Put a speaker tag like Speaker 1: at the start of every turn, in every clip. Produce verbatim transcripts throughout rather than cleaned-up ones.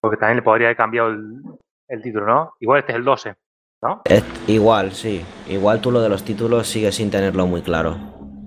Speaker 1: Porque también le podría haber cambiado el, el título, ¿no? Igual este es el doce, ¿no?
Speaker 2: Es, igual, sí. Igual tú lo de los títulos sigues sin tenerlo muy claro.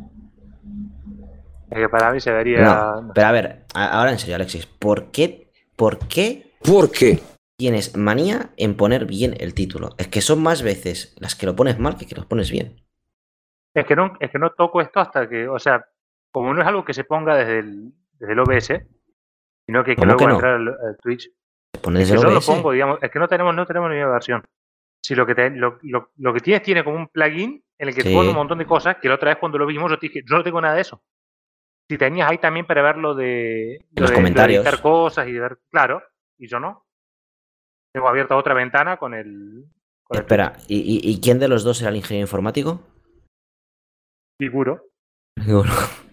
Speaker 1: Es que para mí se vería...
Speaker 2: No,
Speaker 1: No
Speaker 2: pero
Speaker 1: sé.
Speaker 2: a ver, a- ahora en serio, Alexis, ¿por qué, por qué
Speaker 3: ¿Por qué?
Speaker 2: tienes manía en poner bien el título? Es que son más veces las que lo pones mal que que lo pones bien.
Speaker 1: Es que no, es que no toco esto hasta que, o sea, como no es algo que se ponga desde el, desde el O B S, sino que, que
Speaker 2: ¿Cómo
Speaker 1: luego
Speaker 2: que
Speaker 1: va a
Speaker 2: no?
Speaker 1: entrar al, al Twitch,
Speaker 2: ¿Te pones
Speaker 1: es
Speaker 2: desde
Speaker 1: que
Speaker 2: el
Speaker 1: yo lo
Speaker 2: O B S?
Speaker 1: pongo, digamos, es que no tenemos, no tenemos ni una versión. Si lo que te- lo, lo, lo que tienes tiene como un plugin en el que te pone un
Speaker 2: Sí.
Speaker 1: montón de cosas, que la otra vez cuando lo vimos yo te dije, yo no tengo nada de eso. Si tenías ahí también para ver lo de,
Speaker 2: En
Speaker 1: lo
Speaker 2: los
Speaker 1: de, lo de editar
Speaker 2: comentarios.
Speaker 1: cosas y de ver, claro, y yo no. Tengo abierta otra ventana con el, con el Twitch.
Speaker 2: Espera, ¿y, y, y quién de los dos era el ingeniero informático?
Speaker 1: Seguro.
Speaker 2: Seguro.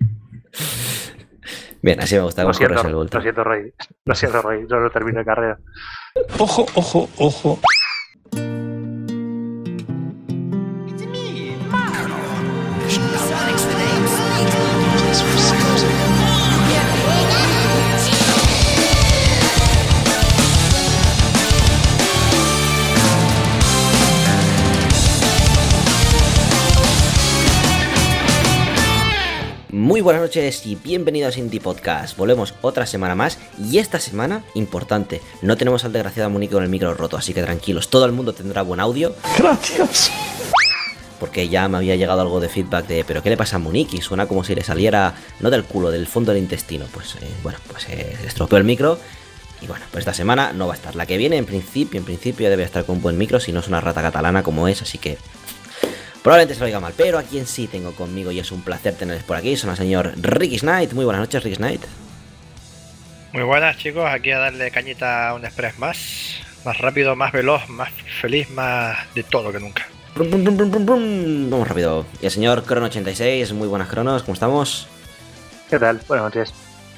Speaker 2: Bien, así me gusta
Speaker 1: Lo
Speaker 2: cómo corres
Speaker 1: siento,
Speaker 2: el
Speaker 1: lo
Speaker 2: bulto.
Speaker 1: siento, Rey. Lo siento, Rey. Yo no termino de carrera.
Speaker 3: Ojo, ojo, ojo.
Speaker 2: Muy buenas noches y bienvenidos a Indie Podcast. Volvemos otra semana más y esta semana, importante, no tenemos al desgraciado Munique con el micro roto, así que tranquilos, todo el mundo tendrá buen audio.
Speaker 3: Gracias.
Speaker 2: Porque ya me había llegado algo de feedback de ¿pero qué le pasa a Munique? Suena como si le saliera, no del culo, del fondo del intestino. Pues eh, bueno, pues eh, estropeó el micro. Y bueno, pues esta semana no va a estar. La que viene en principio, en principio debe estar con un buen micro, si no es una rata catalana como es, así que probablemente se lo oiga mal. Pero a quien sí tengo conmigo y es un placer tenerles por aquí son el señor Ricky Knight. Muy buenas noches, Ricky Knight.
Speaker 4: Muy buenas, chicos, aquí a darle cañita a un express más, más rápido, más veloz, más feliz, más de todo que nunca.
Speaker 2: Brum, brum, brum, brum, brum, brum. Vamos rápido. Y el señor Crono ochenta y seis, muy buenas Cronos, ¿cómo estamos?
Speaker 1: ¿Qué tal? Buenas noches.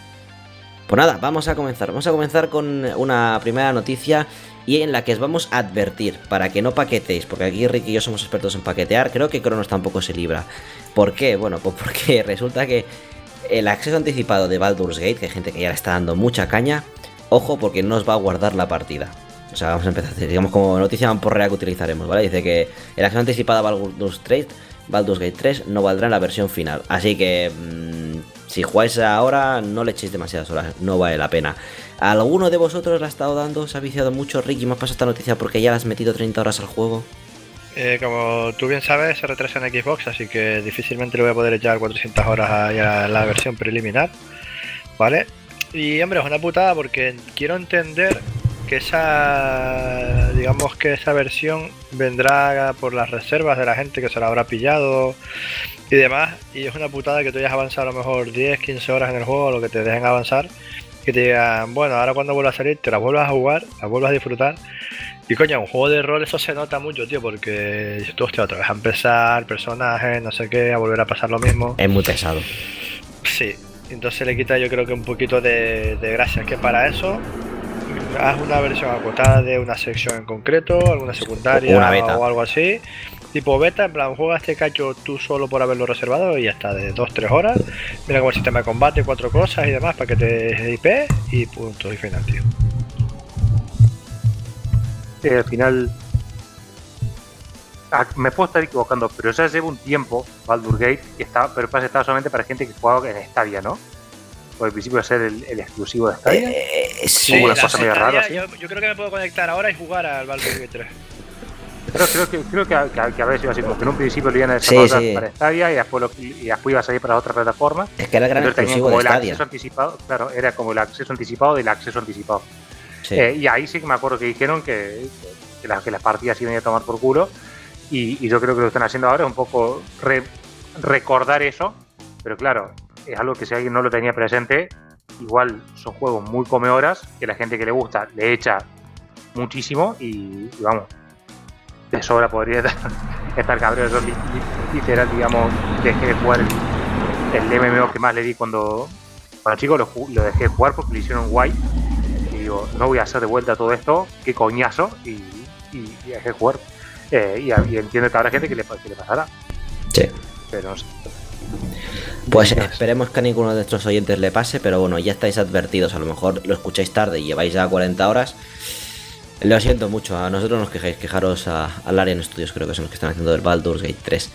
Speaker 2: Pues nada, vamos a comenzar. Vamos a comenzar con una primera noticia y en la que os vamos a advertir para que no paquetéis, porque aquí Ricky y yo somos expertos en paquetear. Creo que Cronos tampoco se libra. ¿Por qué? Bueno, pues porque resulta que el acceso anticipado de Baldur's Gate, que hay gente que ya le está dando mucha caña, ojo, porque no os va a guardar la partida. O sea, vamos a empezar, digamos, como noticia porrea que utilizaremos, ¿vale? Dice que el acceso anticipado a Baldur's Gate, Baldur's Gate tres no valdrá en la versión final. Así que mmm, si jugáis ahora, no le echéis demasiadas horas, no vale la pena. ¿Alguno de vosotros la ha estado dando? ¿Se ha viciado mucho? Ricky, ¿me has pasado esta noticia porque ya le has metido treinta horas al juego?
Speaker 4: Eh, como tú bien sabes, se retrasa en Xbox, así que difícilmente le voy a poder echar cuatrocientas horas a, a la versión preliminar, ¿vale? Y hombre, es una putada porque quiero entender que esa, digamos que esa versión vendrá por las reservas de la gente que se la habrá pillado y demás, y es una putada que tú hayas avanzado a lo mejor diez, quince horas en el juego, lo que te dejen avanzar, que te digan, bueno, ahora cuando vuelvas a salir te la vuelvas a jugar, la vuelvas a disfrutar. Y coño, un juego de rol eso se nota mucho, tío, porque dices tú, hostia, otra vez a empezar, personajes, no sé qué, a volver a pasar lo mismo.
Speaker 2: Es muy pesado.
Speaker 4: Sí, entonces le quita yo creo que un poquito de, de gracia, que para eso haz una versión acotada de una sección en concreto, alguna secundaria
Speaker 2: Una beta.
Speaker 4: o algo así, tipo beta, en plan, juega este cacho tú solo por haberlo reservado y ya está, de dos tres horas, mira como el sistema de combate, cuatro cosas y demás para que te I P y punto y final, tío.
Speaker 1: Eh, al final... Ah, me puedo estar equivocando, pero ya lleva un tiempo Baldur's Gate, que está, pero pasa estaba solamente para gente que jugaba en Stadia, ¿no? Por el principio de ser el, el exclusivo de Stadia.
Speaker 2: Eh,
Speaker 1: sí, una
Speaker 4: la
Speaker 1: cosa medio
Speaker 4: Stadia,
Speaker 1: rara, ¿sí?
Speaker 4: yo, yo creo que me puedo conectar ahora y jugar al Baldur's Gate tres.
Speaker 1: Creo, creo que, creo que, que, que a veces iba así, como que en un principio lo iban a
Speaker 2: Sí,
Speaker 1: desarrollar
Speaker 2: sí.
Speaker 1: para Stadia y después, lo, y después iba a salir para otras plataformas.
Speaker 2: Es que era el gran
Speaker 1: Entonces tenían
Speaker 2: exclusivo
Speaker 1: como
Speaker 2: de
Speaker 1: el
Speaker 2: Stadia.
Speaker 1: acceso anticipado, claro, era como el acceso anticipado del acceso anticipado.
Speaker 2: Sí.
Speaker 1: Eh, y ahí sí que me acuerdo que dijeron que, que, las, que las partidas iban a tomar por culo. Y, y yo creo que lo que están haciendo ahora es un poco re, recordar eso. Pero claro, es algo que si alguien no lo tenía presente, igual son juegos muy come horas, que la gente que le gusta le echa muchísimo y, y vamos, de sobra podría estar, estar cabrón. Yo literal, digamos, dejé de jugar el, el M M O que más le di cuando, cuando chico, lo, lo dejé de jugar porque lo hicieron guay. Y digo, no voy a hacer de vuelta todo esto, qué coñazo, y, y, y dejé de jugar. Eh, y, y entiendo que habrá gente que le, que le pasará.
Speaker 2: Sí.
Speaker 1: Pero no sé.
Speaker 2: Pues esperemos que a ninguno de nuestros oyentes le pase, pero bueno, ya estáis advertidos, a lo mejor lo escucháis tarde y lleváis ya cuarenta horas. Lo siento mucho, a nosotros nos quejáis, quejaros a, al Larian Studios, creo que son los que están haciendo el Baldur's Gate tres.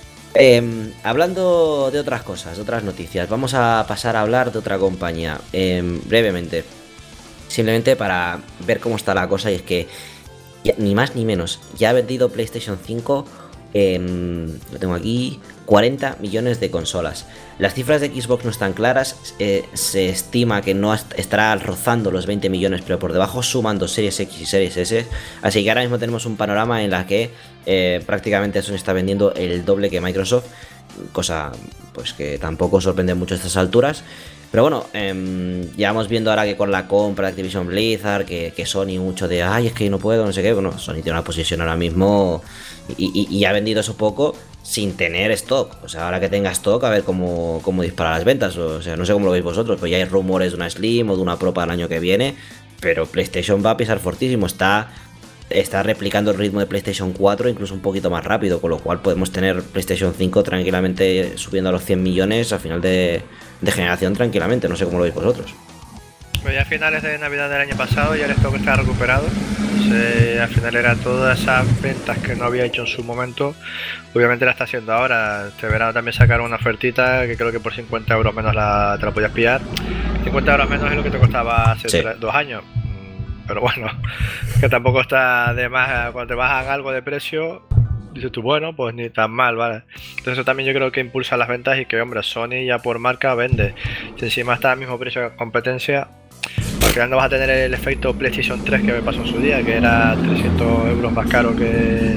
Speaker 2: Eh, hablando de otras cosas, de otras noticias, vamos a pasar a hablar de otra compañía, eh, brevemente, simplemente para ver cómo está la cosa, y es que ya, ni más ni menos, ya ha vendido PlayStation cinco, eh, lo tengo aquí, cuarenta millones de consolas. Las cifras de Xbox no están claras, eh, se estima que no est- estará rozando los veinte millones, pero por debajo sumando Series X y Series S, así que ahora mismo tenemos un panorama en la que eh, prácticamente Sony está vendiendo el doble que Microsoft, cosa pues que tampoco sorprende mucho a estas alturas. Pero bueno, eh, ya vamos viendo ahora que con la compra de Activision Blizzard, que, que Sony mucho de, ay, es que no puedo, no sé qué, bueno, Sony tiene una posición ahora mismo y, y, y ha vendido eso poco sin tener stock. O sea, ahora que tenga stock, a ver cómo, cómo dispara las ventas. O sea, no sé cómo lo veis vosotros, pues ya hay rumores de una Slim o de una Pro para el año que viene, pero PlayStation va a pisar fortísimo, está... está replicando el ritmo de PlayStation cuatro, incluso un poquito más rápido, con lo cual podemos tener PlayStation cinco tranquilamente subiendo a los cien millones a final de, de generación tranquilamente, no sé cómo lo veis vosotros.
Speaker 4: Pues ya a finales de Navidad del año pasado ya el stock está recuperado. Entonces, al final eran todas esas ventas que no había hecho en su momento. Obviamente la está haciendo ahora. Este verano también sacaron una ofertita que creo que por cincuenta euros menos la, te la podías pillar. cincuenta euros menos es lo que te costaba hace
Speaker 2: Sí.
Speaker 4: tres, dos años. Pero bueno, que tampoco está de más. Cuando te bajan algo de precio, dices tú, bueno, pues ni tan mal, ¿vale? Entonces eso también yo creo que impulsa las ventas y que, hombre, Sony ya por marca vende. Si encima está al mismo precio que competencia, al final no vas a tener el efecto PlayStation tres que me pasó en su día, que era trescientos euros más caro que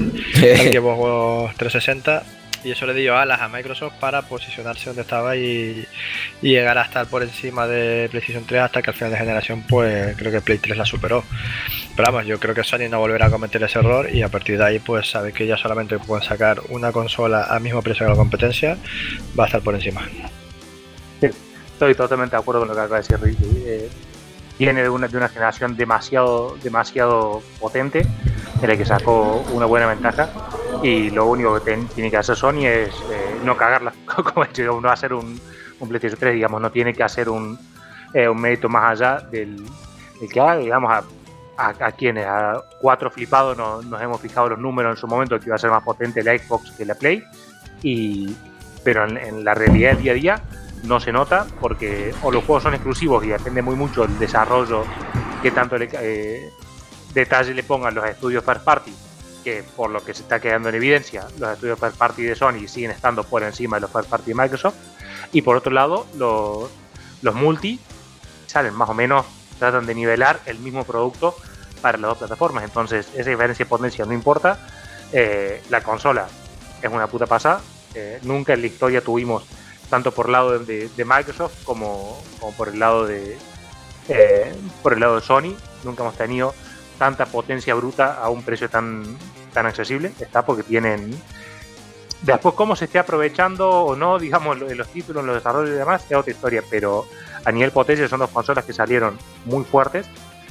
Speaker 4: el Xbox trescientos sesenta. Y eso le dio alas a Microsoft para posicionarse donde estaba y, y llegar a estar por encima de PlayStation tres, hasta que al final de generación pues creo que Play tres la superó. Pero vamos, yo creo que Sony no volverá a cometer ese error, y a partir de ahí pues sabe que ya solamente pueden sacar una consola al mismo precio que la competencia, va a estar por encima.
Speaker 1: Sí, estoy totalmente de acuerdo con lo que acaba de decir Ricky. Eh, viene de una, de una generación demasiado, demasiado potente, en la que sacó una buena ventaja, y lo único que ten, tiene que hacer Sony es eh, no cagarla, como he dicho, no hacer un, un PlayStation tres, digamos, no tiene que hacer un, eh, un mérito más allá del, del que haga, digamos, a, a, a quienes, a cuatro flipados no, nos hemos fijado los números en su momento, que iba a ser más potente la Xbox que la Play, y, pero en, en la realidad del día a día no se nota, porque o los juegos son exclusivos y depende muy mucho del desarrollo, que tanto le, eh, detalle le pongan los estudios first party, que por lo que se está quedando en evidencia, los estudios first party de Sony siguen estando por encima de los first party de Microsoft, y por otro lado los, los multi salen más o menos, tratan de nivelar el mismo producto para las dos plataformas. Entonces esa diferencia de potencia no importa. Eh, la consola es una puta pasada. Eh, nunca en la historia tuvimos, tanto por el lado de, de Microsoft como, como por el lado de eh, por el lado de Sony, nunca hemos tenido tanta potencia bruta a un precio tan, tan accesible. Está porque tienen, después cómo se esté aprovechando o no, digamos, en los títulos, en los desarrollos y demás, es otra historia, pero a nivel potencia son dos consolas que salieron muy fuertes,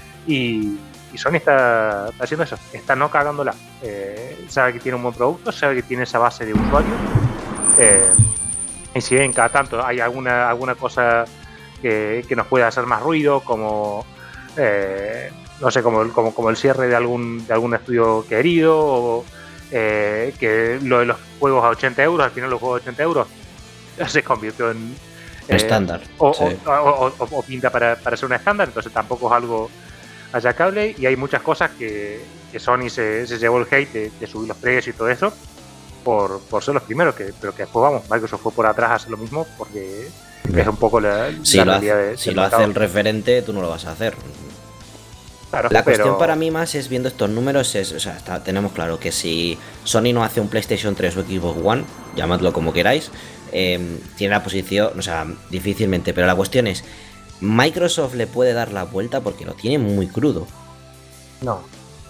Speaker 1: y, y Sony está, está haciendo eso, está no cagándola. Eh, sabe que tiene un buen producto, sabe que tiene esa base de usuarios, eh, y si bien cada tanto hay alguna, alguna cosa que, que nos puede hacer más ruido, como eh, no sé, como, como, como el cierre de algún, de algún estudio querido, o eh, que lo de los juegos a ochenta euros, al final los juegos a ochenta euros se convirtió en
Speaker 2: eh, estándar,
Speaker 1: o,
Speaker 2: sí.
Speaker 1: o, o, o, o pinta para, para ser un estándar, entonces tampoco es algo achacable, y hay muchas cosas que, que Sony se, se llevó el hate de, de subir los precios y todo eso por, por ser los primeros, que, pero que después, vamos, Microsoft fue por atrás a hacer lo mismo, porque es un poco la,
Speaker 2: si
Speaker 1: la
Speaker 2: lo
Speaker 1: realidad
Speaker 2: hace,
Speaker 1: de,
Speaker 2: si lo hace el referente, tú no lo vas a hacer.
Speaker 1: Claro,
Speaker 2: la
Speaker 1: pero...
Speaker 2: cuestión para mí más es, viendo estos números, es, o sea, está, tenemos claro que si Sony no hace un PlayStation tres o Xbox One, llamadlo como queráis, eh, tiene la posición, o sea, difícilmente, pero la cuestión es, Microsoft le puede dar la vuelta porque lo tiene muy crudo.
Speaker 1: No.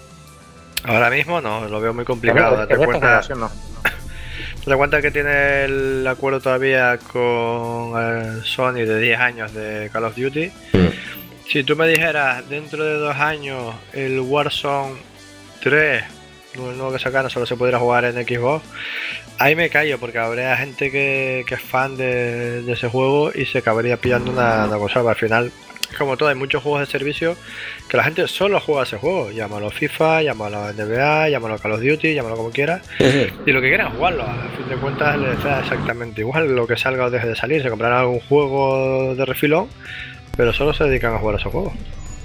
Speaker 4: Ahora mismo no, lo veo muy complicado.
Speaker 1: En, en
Speaker 4: Date
Speaker 1: esta
Speaker 4: cuenta,
Speaker 1: generación no.
Speaker 4: Te cuenta que tiene el acuerdo todavía con eh, Sony de diez años de Call of Duty. Mm. Si tú me dijeras dentro de dos años el Warzone tres el nuevo que sacaron solo se podrá jugar en Xbox, ahí me callo porque habría gente que, que es fan de, de ese juego y se acabaría pillando una, una consola. Al final, como todo, hay muchos juegos de servicio que la gente solo juega ese juego. Llámalo FIFA, llámalo N B A, llámalo Call of Duty, llámalo como quieras. Y lo que quieran jugarlo, a fin de cuentas les da exactamente igual lo que salga o deje de salir. Se comprarán algún juego de refilón, pero solo se dedican a jugar a esos juegos.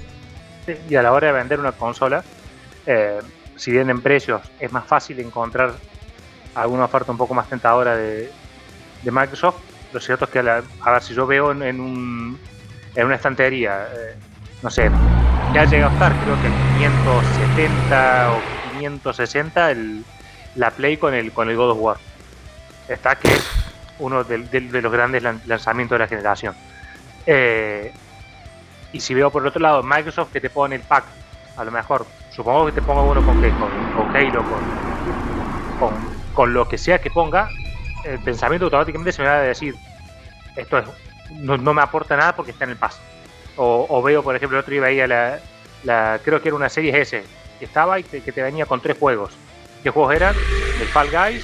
Speaker 1: Y a la hora de vender una consola, eh, si bien en precios es más fácil encontrar alguna oferta un poco más tentadora de, de Microsoft, lo cierto es que a, la, a ver si yo veo en, en, un, en una estantería, eh, no sé, ya ha llegado a estar creo que quinientos setenta o quinientos sesenta el, la Play con el, con el God of War. Está que es uno de, de, de los grandes lanzamientos de la generación. Eh, y si veo por el otro lado Microsoft que te pone el pack, a lo mejor, supongo que te ponga uno con, con, con Halo, con, con, con lo que sea que ponga, el pensamiento automáticamente se me va a decir, esto es, no, no me aporta nada porque está en el pass. O, o veo, por ejemplo, el otro día veía la, la, creo que era una serie S, que estaba y te, que te venía con tres juegos. ¿Qué juegos eran? El Fall Guys,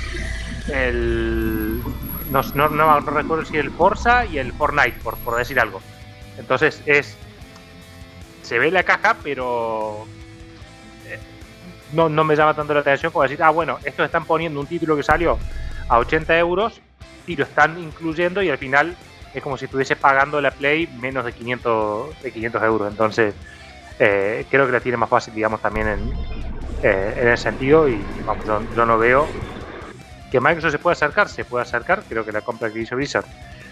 Speaker 1: el... No, no, no, no recuerdo si el Forza y el Fortnite, por, por decir algo. Entonces es... Se ve la caja, pero... No, no me llama tanto la atención como decir, ah, bueno, estos están poniendo un título que salió a ochenta euros y lo están incluyendo y al final es como si estuviese pagando la Play menos de quinientos, de quinientos euros. Entonces, eh, creo que la tiene más fácil, digamos, también en, eh, en ese sentido. Y vamos, yo, yo no veo que Microsoft se pueda acercar, se puede acercar. Creo que la compra que hizo Blizzard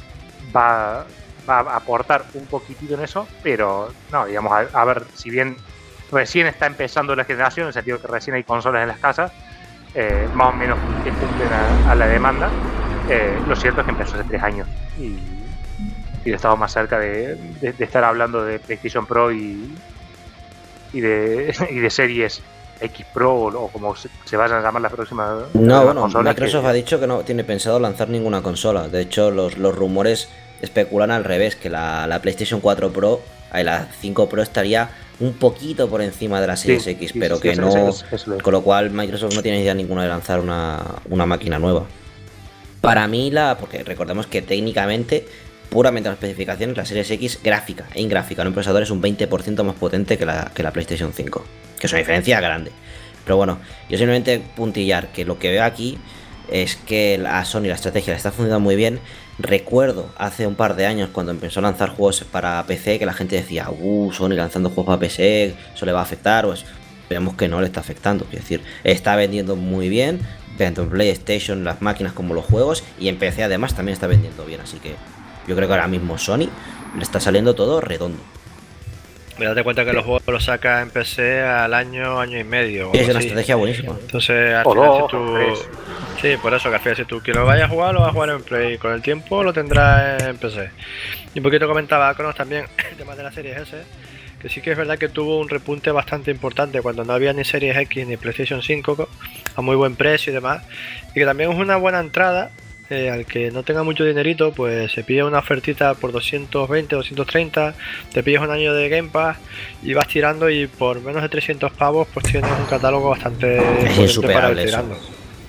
Speaker 1: va, va a aportar un poquitito en eso, pero no, digamos, a, a ver, si bien recién está empezando la generación, en el sentido que recién hay consolas en las casas, eh, más o menos que cumplen a, a la demanda, eh, lo cierto es que empezó hace tres años y, y estamos más cerca de, de, de estar hablando de PlayStation Pro y, y, de, y de series X Pro o, o como se, se vayan a llamar las próximas
Speaker 2: No, bueno, Microsoft
Speaker 1: que...
Speaker 2: ha dicho que no tiene pensado lanzar ninguna consola. De hecho, los, los rumores especulan al revés, que la, la PlayStation cuatro Pro, ahí la cinco Pro estaría un poquito por encima de la Series sí, X, sí, pero sí, que sí, no, es, es, es con lo cual Microsoft no tiene idea ninguna de lanzar una, una máquina nueva. Para mí, la porque recordemos que técnicamente, puramente las especificaciones, la Series X gráfica e ingráfica en un procesador es un veinte por ciento más potente que la, que la PlayStation cinco, que es una diferencia grande. Pero bueno, yo simplemente puntillar que lo que veo aquí es que a Sony la estrategia le está funcionando muy bien. Recuerdo hace un par de años cuando empezó a lanzar juegos para P C que la gente decía, uh, Sony lanzando juegos para P C, eso le va a afectar. Pues vemos que no le está afectando, es decir, está vendiendo muy bien, tanto en PlayStation, las máquinas como los juegos, y en P C además también está vendiendo bien, así que yo creo que ahora mismo Sony le está saliendo todo redondo.
Speaker 4: Me date cuenta que los juegos los saca en P C al año, año y medio.
Speaker 2: Es una así. Estrategia buenísima.
Speaker 4: Entonces, al final, si tú... Sí, por eso, que al final, si tú quien lo vayas a jugar, lo vas a jugar en Play. Con el tiempo lo tendrás en P C. Y un poquito comentaba Cronos también el tema de la Series S, que sí que es verdad que tuvo un repunte bastante importante cuando no había ni Series X ni PlayStation cinco a muy buen precio y demás. Y que también es una buena entrada. Eh, al que no tenga mucho dinerito, pues se pilla una ofertita por doscientos veinte, doscientos treinta, te pillas un año de Game Pass y vas tirando, y por menos de trescientos pavos pues tienes un catálogo bastante
Speaker 2: es insuperable
Speaker 4: para
Speaker 2: eso.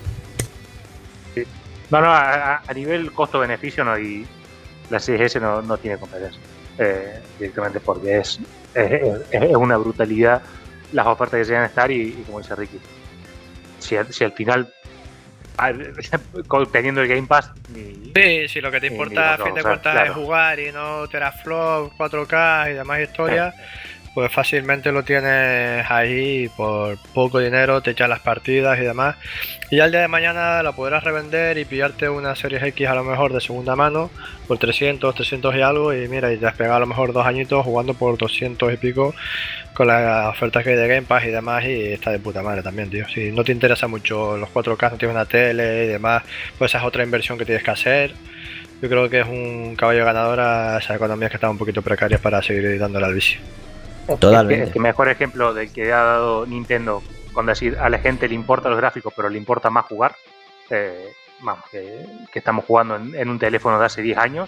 Speaker 1: Sí. No, no, a, a nivel costo-beneficio no, y la Series S no, no tiene competencia eh, directamente, porque es, es, es una brutalidad las ofertas que se van a estar y, y como dice Ricky, si, si al final teniendo el Game Pass ni,
Speaker 4: sí, sí, lo que te importa a fin de cuentas claro. es jugar y no teraflop, cuatro K y demás historias, sí. Pues fácilmente lo tienes ahí por poco dinero, te echas las partidas y demás, y ya el día de mañana la podrás revender y pillarte una Series X a lo mejor de segunda mano por trescientos, trescientos y algo, y mira, y te has pegado a lo mejor dos añitos jugando por doscientos y pico con las ofertas que hay de Game Pass y demás, y está de puta madre también, tío. Si no te interesa mucho los cuatro K, no tienes una tele y demás, pues esa es otra inversión que tienes que hacer. Yo creo que es un caballo ganador a esas economías que están un poquito precarias para seguir dándole al vicio.
Speaker 1: Totalmente. El, el mejor ejemplo del que ha dado Nintendo con decir a la gente le importa los gráficos pero le importa más jugar, eh, vamos, que, que estamos jugando en, en un teléfono de hace diez años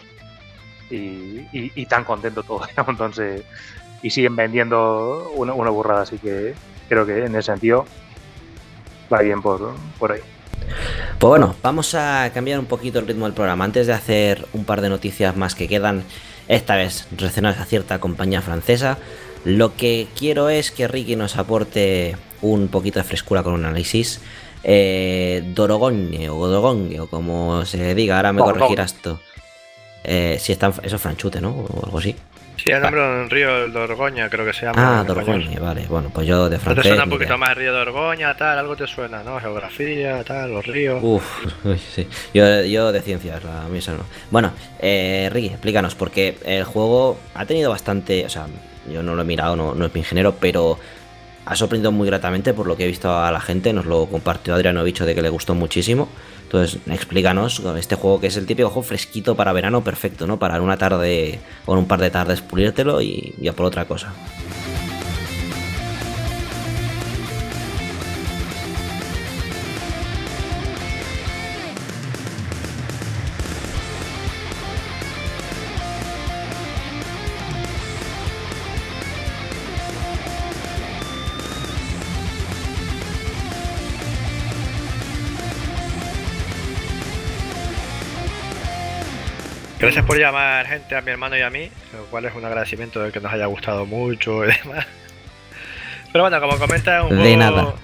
Speaker 1: y, y, y tan contentos todos, ¿no? Entonces, y siguen vendiendo una, una burrada, así que creo que en ese sentido va bien por, por ahí.
Speaker 2: Pues bueno, vamos a cambiar un poquito el ritmo del programa. Antes de hacer un par de noticias más que quedan, esta vez relacionadas a cierta compañía francesa, lo que quiero es que Ricky nos aporte un poquito de frescura con un análisis. Eh, Dordogne o Dordogne o como se diga, ahora me
Speaker 1: Dordogne.
Speaker 2: corregirás tú. Eh, si está, eso es franchute, ¿no? O algo así.
Speaker 4: Sí, el nombre de un río, el Dorgoña, creo que se llama.
Speaker 2: Ah,
Speaker 4: en español.
Speaker 2: Dordogne, vale. Bueno, pues yo de
Speaker 4: ¿No te
Speaker 2: francés.
Speaker 4: suena un
Speaker 2: ni
Speaker 4: poquito
Speaker 2: idea.
Speaker 4: más el río de Dorgoña, tal? Algo te suena, ¿no? Geografía, tal, los ríos.
Speaker 2: Uf, uy, sí. Yo, yo de ciencias, a mí eso no. Bueno, eh, Ricky, explícanos, porque el juego ha tenido bastante. O sea, yo no lo he mirado, no, no es mi género, pero ha sorprendido muy gratamente por lo que he visto a la gente. Nos lo compartió Adriano Bicho de que le gustó muchísimo. Entonces, explícanos este juego que es el típico juego fresquito para verano, perfecto, ¿no? Para en una tarde o en un par de tardes pulírtelo y ya por otra cosa.
Speaker 4: Gracias por llamar gente a mi hermano y a mí, lo cual es un agradecimiento de que nos haya gustado mucho y demás. Pero bueno, como comenta, es un
Speaker 2: De
Speaker 4: juego.
Speaker 2: nada.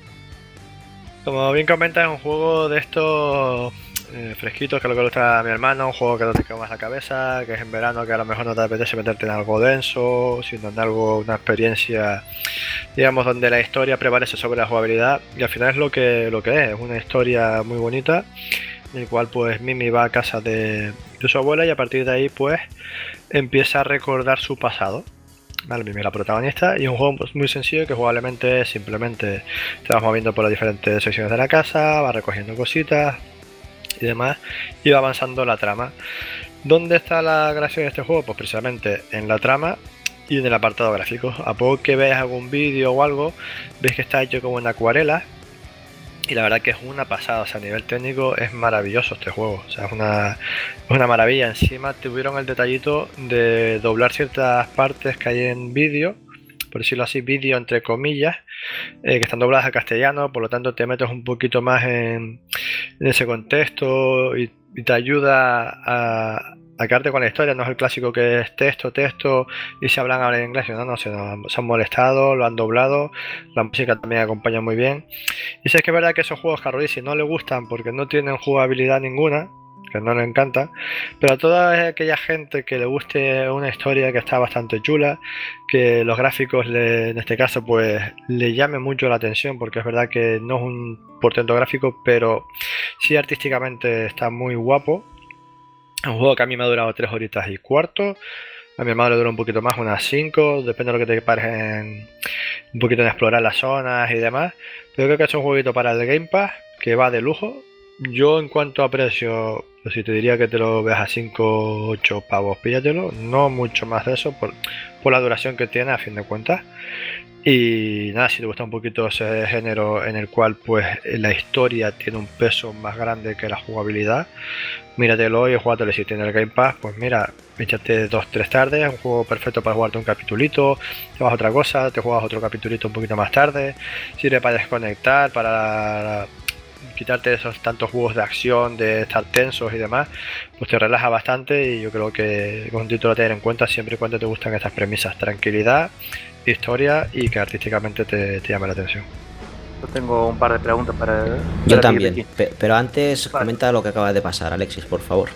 Speaker 4: Como bien comenta, es un juego de estos eh, fresquitos que es lo que le gusta a mi hermano, un juego que no te quemas la cabeza, que es en verano, que a lo mejor no te apetece meterte en algo denso, sino en algo, una experiencia, digamos, donde la historia prevalece sobre la jugabilidad. Y al final es lo que, lo que es, es una historia muy bonita, en el cual pues Mimi va a casa de, de su abuela y a partir de ahí pues empieza a recordar su pasado. Vale, Mimi es la protagonista y es un juego pues, muy sencillo que jugablemente simplemente te vas moviendo por las diferentes secciones de la casa, vas recogiendo cositas y demás y va avanzando la trama. ¿Dónde está la gracia de este juego? Pues precisamente en la trama y en el apartado gráfico. A poco que veas algún vídeo o algo, ves que está hecho como en acuarela. Y la verdad que es una pasada, o sea, a nivel técnico es maravilloso este juego, o sea, es una, es una maravilla. Encima tuvieron el detallito de doblar ciertas partes que hay en vídeo, por decirlo así, vídeo entre comillas, eh, que están dobladas al castellano, por lo tanto te metes un poquito más en, en ese contexto y, y te ayuda a, a quedarte con la historia. No es el clásico que es texto, texto y se hablan ahora en inglés, no, no, se, se han molestado, lo han doblado, la música también acompaña muy bien. Y si es que es verdad que esos juegos que a Rodisi no le gustan porque no tienen jugabilidad ninguna, que no le encanta, pero a toda aquella gente que le guste una historia que está bastante chula, que los gráficos le, en este caso pues le llame mucho la atención, porque es verdad que no es un portento gráfico, pero sí artísticamente está muy guapo. Es un juego que a mí me ha durado tres horitas y cuarto. A mi hermano le dura un poquito más, unas cinco, depende de lo que te pares en un poquito en explorar las zonas y demás. Pero creo que es un jueguito para el Game Pass que va de lujo. Yo en cuanto a precio, pues si te diría que te lo veas a cinco o ocho pavos, píllatelo. No mucho más de eso por, por la duración que tiene a fin de cuentas. Y nada, si te gusta un poquito ese género en el cual pues la historia tiene un peso más grande que la jugabilidad, míratelo y jugátelo. Si tiene el Game Pass, pues mira, échate dos, tres tardes, un juego perfecto para jugarte un capitulito, te vas a otra cosa, te juegas otro capitulito un poquito más tarde, sirve para desconectar, para quitarte esos tantos juegos de acción, de estar tensos y demás, pues te relaja bastante y yo creo que es un título a tener en cuenta siempre y cuando te gustan estas premisas, tranquilidad, historia y que artísticamente te, te llame la atención.
Speaker 1: Yo tengo un par de preguntas para... para
Speaker 2: Yo
Speaker 1: ti,
Speaker 2: también,
Speaker 1: Ricky.
Speaker 2: pe- pero antes
Speaker 1: Vale.
Speaker 2: comenta lo que acaba de pasar, Alexis, por favor.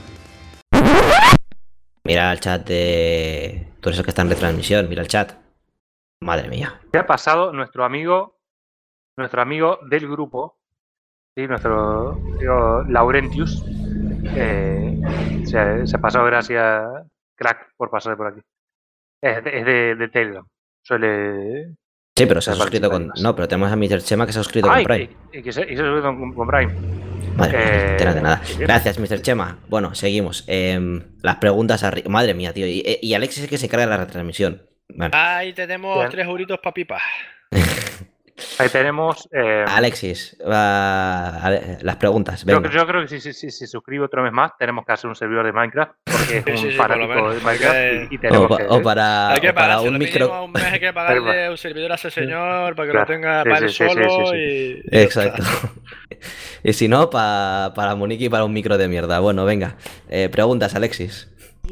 Speaker 2: Mira el chat de... Tú eres el que está en retransmisión, mira el chat. Madre mía.
Speaker 1: ¿Qué ha pasado nuestro amigo, nuestro amigo del grupo, sí, nuestro amigo Laurentius? Eh, se, se ha pasado, gracias, crack, por pasar por aquí. Es de, es de, de Telegram. Suele...
Speaker 2: Sí, pero se ha
Speaker 1: Me
Speaker 2: suscrito
Speaker 1: parece
Speaker 2: con...
Speaker 1: que
Speaker 2: No, pero tenemos a mister Chema que se ha suscrito
Speaker 1: Ay,
Speaker 2: con Prime.
Speaker 1: y, y que se, y se suscrito con, con Prime.
Speaker 2: Madre mía,
Speaker 1: eh,
Speaker 2: de nada, de nada.
Speaker 1: qué bien.
Speaker 2: Gracias, mister Chema. Bueno, seguimos. Em, las preguntas arriba. Madre mía, tío. Y, y Alexis es que se carga la retransmisión. Bueno.
Speaker 4: Ahí tenemos
Speaker 1: Bien.
Speaker 4: tres euritos pa' pipa.
Speaker 1: Ahí tenemos. Eh,
Speaker 2: Alexis, va- ale- las preguntas.
Speaker 1: yo,
Speaker 2: Venga.
Speaker 1: yo creo que si, si, si, si suscribo otro mes más, tenemos que hacer un servidor de Minecraft, porque es
Speaker 4: Sí,
Speaker 1: un
Speaker 4: sí, sí, por lo
Speaker 1: fanático
Speaker 4: menos.
Speaker 1: de
Speaker 4: Hay
Speaker 1: Minecraft
Speaker 4: que-
Speaker 1: y, y
Speaker 2: O,
Speaker 1: tenemos
Speaker 2: pa-
Speaker 1: que.
Speaker 2: o para,
Speaker 4: Hay que
Speaker 2: o para
Speaker 4: pagarse,
Speaker 2: un
Speaker 4: lo
Speaker 2: micro.
Speaker 4: mínimo un mes hay que pagarle un servidor a ese señor para que
Speaker 1: Claro.
Speaker 4: lo tenga
Speaker 1: Sí,
Speaker 4: para él
Speaker 1: sí, sí, sí,
Speaker 4: solo
Speaker 1: sí, sí.
Speaker 4: y... y ya
Speaker 2: Exacto.
Speaker 4: está.
Speaker 2: Y si no, pa- para Monique y para un micro de mierda. Bueno, venga. Eh, preguntas, Alexis.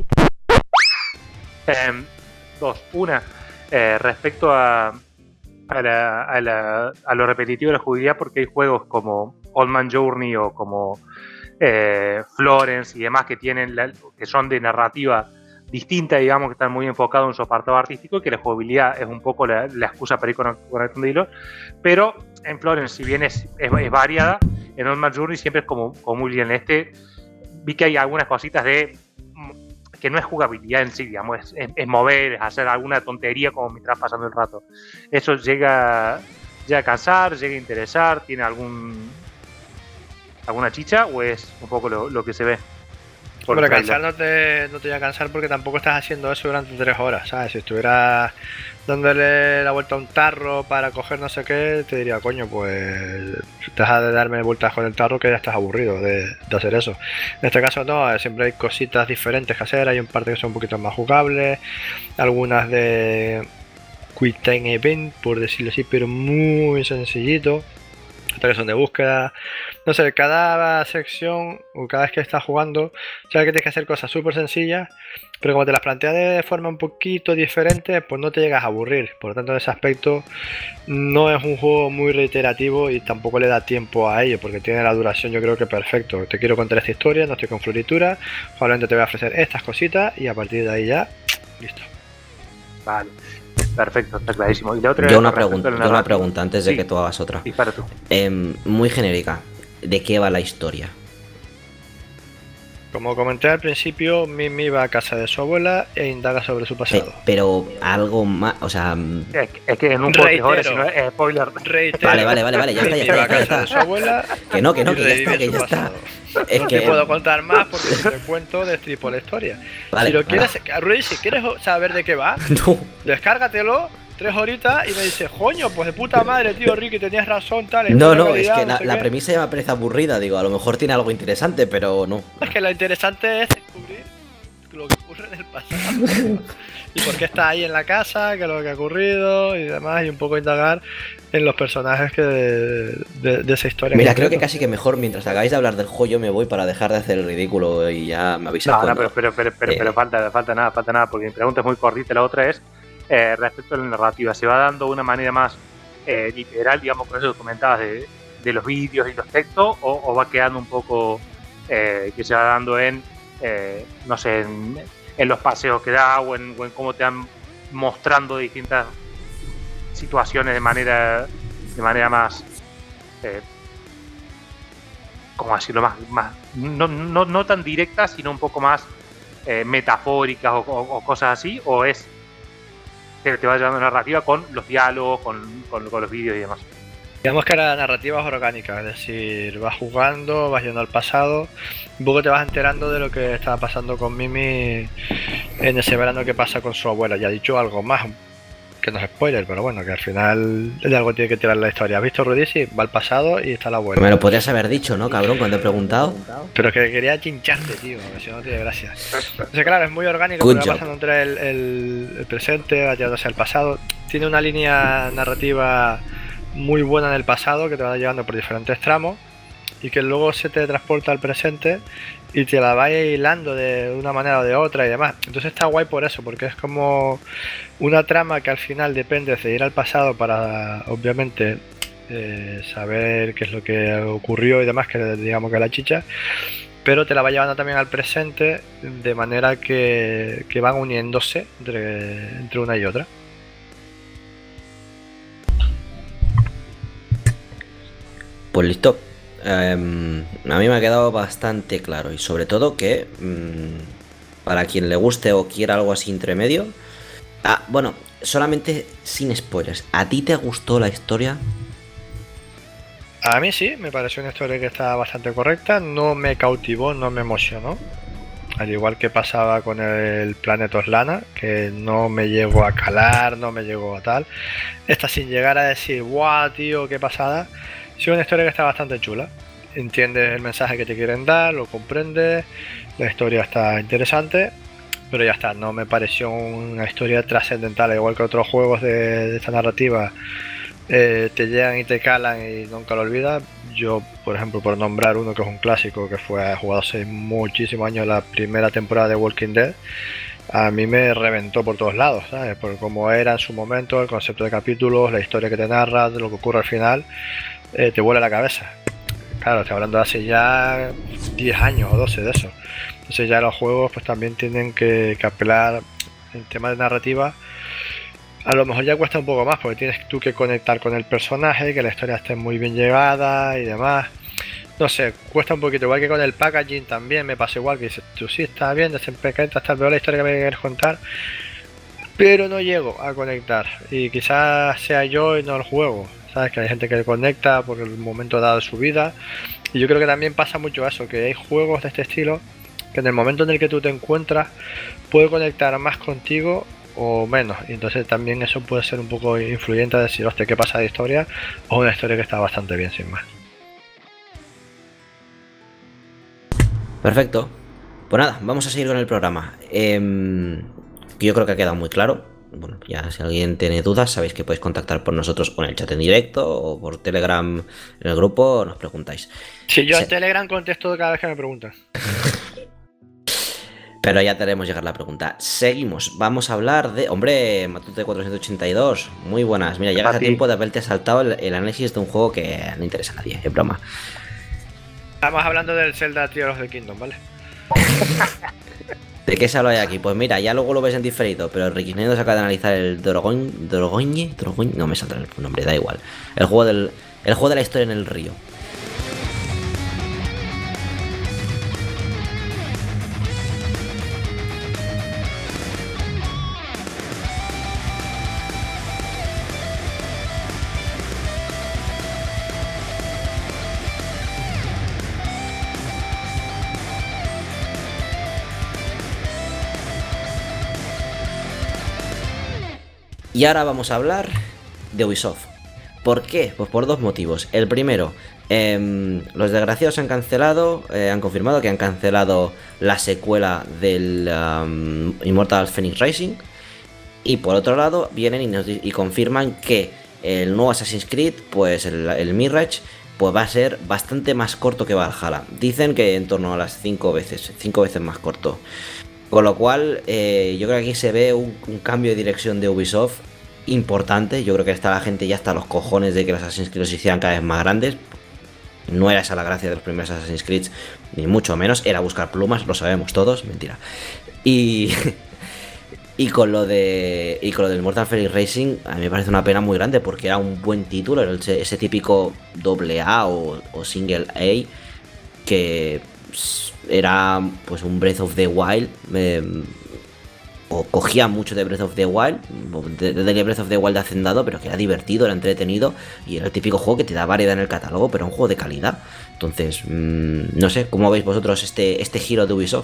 Speaker 1: Eh, dos. Una, eh, respecto a, a, la, a, la, a lo repetitivo de la jugabilidad, porque hay juegos como Old Man Journey o como eh, Florence y demás que tienen la, que son de narrativa distinta, digamos, que están muy enfocados en su apartado artístico y que la jugabilidad es un poco la, la excusa para ir con, conectando hilos. Pero en Florence, si bien es, es, es variada, en Old Man Journey siempre es como, como muy bien. Este vi que hay algunas cositas de que no es jugabilidad en sí, digamos, es, es, es mover, es hacer alguna tontería como mientras pasando el rato. Eso llega, llega a cansar, llega a interesar, tiene algún alguna chicha o es un poco lo, lo que se ve. Por
Speaker 4: Hombre,
Speaker 1: el trailer.
Speaker 4: cansar no te, no te voy a cansar porque tampoco estás haciendo eso durante tres horas, ¿sabes? Si estuvieras dándole la vuelta a un tarro para coger no sé qué, te diría, coño, pues deja de darme vueltas con el tarro que ya estás aburrido de, de hacer eso. En este caso no, siempre hay cositas diferentes que hacer, hay un par que son un poquito más jugables, algunas de Quick Time Event, por decirlo así, pero muy sencillito. Que son de búsqueda, no sé, cada sección o cada vez que estás jugando, sabes que tienes que hacer cosas súper sencillas, pero como te las planteas de forma un poquito diferente, pues no te llegas a aburrir. Por lo tanto, en ese aspecto no es un juego muy reiterativo y tampoco le da tiempo a ello, porque tiene la duración yo creo que perfecto. Te quiero contar esta historia, no estoy con floritura, probablemente te voy a ofrecer estas cositas y a partir de ahí ya, listo.
Speaker 1: Vale. Perfecto, está clarísimo. Y la otra
Speaker 2: Yo una,
Speaker 1: respecto
Speaker 2: pregunta,
Speaker 1: al
Speaker 2: yo una
Speaker 1: narrativo.
Speaker 2: pregunta antes de
Speaker 1: Sí.
Speaker 2: que tú hagas otra.
Speaker 1: Dispara tú.
Speaker 2: Eh, muy genérica. ¿De qué va la historia?
Speaker 4: Como comenté al principio, Mimi va a casa de su abuela e indaga sobre su
Speaker 2: Eh,
Speaker 4: pasado.
Speaker 2: pero algo más. O sea. mm,
Speaker 1: Es, es que en un juego de
Speaker 4: Reitero.
Speaker 1: horas, si no es spoiler.
Speaker 4: Reitero,
Speaker 2: Vale, vale, vale, vale, ya está, ya
Speaker 4: Mimi va
Speaker 2: está,
Speaker 4: a
Speaker 2: ya
Speaker 4: casa de
Speaker 2: está.
Speaker 4: su abuela
Speaker 2: Que no, que no,
Speaker 4: y
Speaker 2: que ya está,
Speaker 4: revive
Speaker 2: que
Speaker 4: su
Speaker 2: ya está.
Speaker 4: pasado.
Speaker 2: Es
Speaker 4: No
Speaker 2: que.
Speaker 4: te puedo contar más porque si te cuento destripo la historia.
Speaker 2: Vale,
Speaker 4: si lo
Speaker 2: vale.
Speaker 4: quieres, Rudy, si quieres saber de qué va,
Speaker 2: No.
Speaker 4: descárgatelo tres horitas y me dices, coño, pues de puta madre, tío Ricky, tenías razón, tal.
Speaker 2: No,
Speaker 4: historia,
Speaker 2: no, es
Speaker 4: realidad,
Speaker 2: que
Speaker 4: no
Speaker 2: la,
Speaker 4: sé
Speaker 2: la
Speaker 4: qué".
Speaker 2: premisa ya me parece aburrida. Digo, a lo mejor tiene algo interesante, pero no.
Speaker 4: Es que lo interesante es descubrir lo que ocurre en el pasado y por qué está ahí en la casa, qué es lo que ha ocurrido y demás, y un poco indagar en los personajes que de, de- de esa historia.
Speaker 2: Mira,
Speaker 4: en
Speaker 2: creo que
Speaker 4: concreto.
Speaker 2: casi que mejor mientras acabáis de hablar del juego yo me voy para dejar de hacer el ridículo y ya me avisas
Speaker 1: No, no,
Speaker 2: cuando-
Speaker 1: pero, pero, pero, pero,
Speaker 2: Eh.
Speaker 1: pero falta, falta nada, falta nada, porque mi pregunta es muy cortita. La otra es, eh, respecto a la narrativa, ¿se va dando de una manera más eh, literal, digamos, con eso que comentabas de, de los vídeos y los textos, o, o va quedando un poco eh, que se va dando en, eh, no sé, en, en los paseos que da o en, o en cómo te van mostrando distintas situaciones de manera, de manera más, eh, ¿cómo decirlo? Más, más no, no, no tan directa, sino un poco más eh, metafóricas o, o- o cosas así, o es que te va llevando narrativa con los diálogos, con, con, con los vídeos y demás.
Speaker 4: Digamos que la narrativa es orgánica, es decir, vas jugando, vas yendo al pasado, un poco te vas enterando de lo que estaba pasando con Mimi en ese verano que pasa con su abuela. Ya he dicho algo más, que no es spoiler, pero bueno, que al final de algo tiene que tirar la historia. ¿Has visto Rudy? Sí, va al pasado y está la abuela.
Speaker 2: Me lo podrías haber dicho, ¿no, cabrón? Cuando he preguntado.
Speaker 4: Pero que quería chincharte, tío, que si no, no tiene gracia. O sea, claro, es muy orgánico,
Speaker 2: Good
Speaker 4: porque va
Speaker 2: job.
Speaker 4: pasando entre el, el- el presente, va llevándose al pasado. Tiene una línea narrativa muy buena en el pasado que te va llevando por diferentes tramos y que luego se te transporta al presente y te la va hilando de una manera o de otra y demás. Entonces está guay por eso, porque es como una trama que al final depende de ir al pasado para, obviamente, eh, saber qué es lo que ocurrió y demás, que digamos que la chicha, pero te la va llevando también al presente de manera que, que van uniéndose entre, entre una y otra.
Speaker 2: Pues listo. Em, a mí me ha quedado bastante claro y sobre todo que mm, para quien le guste o quiera algo así intermedio. Ah, bueno, solamente sin spoilers. ¿A ti te gustó la historia?
Speaker 4: A mí sí, me pareció una historia que está bastante correcta, no me cautivó, no me emocionó. al igual que pasaba con el Planet Oslana, que no me llegó a calar, no me llegó a tal. Esta sin llegar a decir, guau, tío, qué pasada. Sí, una historia que está bastante chula. Entiendes el mensaje que te quieren dar, lo comprendes, la historia está interesante, pero ya está, no me pareció una historia trascendental, igual que otros juegos de, de esta narrativa. Eh, te llegan y te calan y nunca lo olvidas. Yo, por ejemplo, por nombrar uno que es un clásico, que fue jugado hace muchísimos años, la primera temporada de Walking Dead, a mí me reventó por todos lados, ¿sabes? Por cómo era en su momento, el concepto de capítulos, la historia que te narra, de lo que ocurre al final, eh, te vuela la cabeza. Claro, estoy hablando de hace ya diez años o doce de eso. Entonces ya los juegos pues también tienen que, que apelar en tema de narrativa. A lo mejor ya cuesta un poco más porque tienes tú que conectar con el personaje, que la historia esté muy bien llevada y demás. No sé, cuesta un poquito, igual que con el packaging también me pasa igual, que dices, tú sí está bien, desempeñata, está veo la historia que me quieres contar, pero no llego a conectar. Y quizás sea yo y no el juego, sabes que hay gente que conecta por el momento dado de su vida. Y yo creo que también pasa mucho eso, que hay juegos de este estilo que en el momento en el que tú te encuentras puede conectar más contigo o menos, y entonces también eso puede ser un poco influyente a decir, hostia, qué pasa de historia, o una historia que está bastante bien sin más.
Speaker 2: Perfecto. Pues nada, vamos a seguir con el programa. Eh, yo creo que ha quedado muy claro. Bueno, ya si alguien tiene dudas, sabéis que podéis contactar por nosotros o en el chat en directo o por Telegram en el grupo, nos preguntáis.
Speaker 4: Si yo
Speaker 2: Se...
Speaker 4: en Telegram contesto cada vez que me preguntan.
Speaker 2: Pero ya te haremos llegar la pregunta. Seguimos, vamos a hablar de... Hombre, Matute cuatrocientos ochenta y dos, muy buenas. Mira, llegas a tiempo de haberte saltado el, el análisis de un juego que no interesa a nadie, es broma.
Speaker 4: Estamos hablando del Zelda Tears of the Kingdom, ¿vale?
Speaker 2: ¿De qué se habla aquí? Pues mira, ya luego lo ves en diferido, pero Ricky Nendo se acaba de analizar el Dorgogne... Dorgogne... Dorgogne... No me saldrá el nombre, da igual. El juego del... El juego de la historia en el río. Y ahora vamos a hablar de Ubisoft. ¿Por qué? Pues por dos motivos. El primero, eh, los desgraciados han cancelado, eh, han confirmado que han cancelado la secuela del um, Immortal Phoenix Rising. Y por otro lado, vienen y, nos, y confirman que el nuevo Assassin's Creed, pues el, el Mirage, pues va a ser bastante más corto que Valhalla. Dicen que en torno a las cinco veces, cinco veces más corto. Con lo cual, eh, yo creo que aquí se ve un, un cambio de dirección de Ubisoft importante. Yo creo que está la gente ya hasta los cojones de que los Assassin's Creed los hicieran cada vez más grandes. No era esa la gracia de los primeros Assassin's Creed, ni mucho menos. Era buscar plumas, lo sabemos todos, mentira. Y, y con lo de y con lo del Mortal Phoenix Racing, a mí me parece una pena muy grande porque era un buen título, era ese, ese típico doble A o, o single A que era pues un Breath of the Wild, eh, o cogía mucho de Breath of the Wild, de, de Breath of the Wild de Hacendado, pero que era divertido, era entretenido y era el típico juego que te da variedad en el catálogo, pero un juego de calidad. Entonces, mmm, no sé, ¿cómo veis vosotros este, este giro de Ubisoft?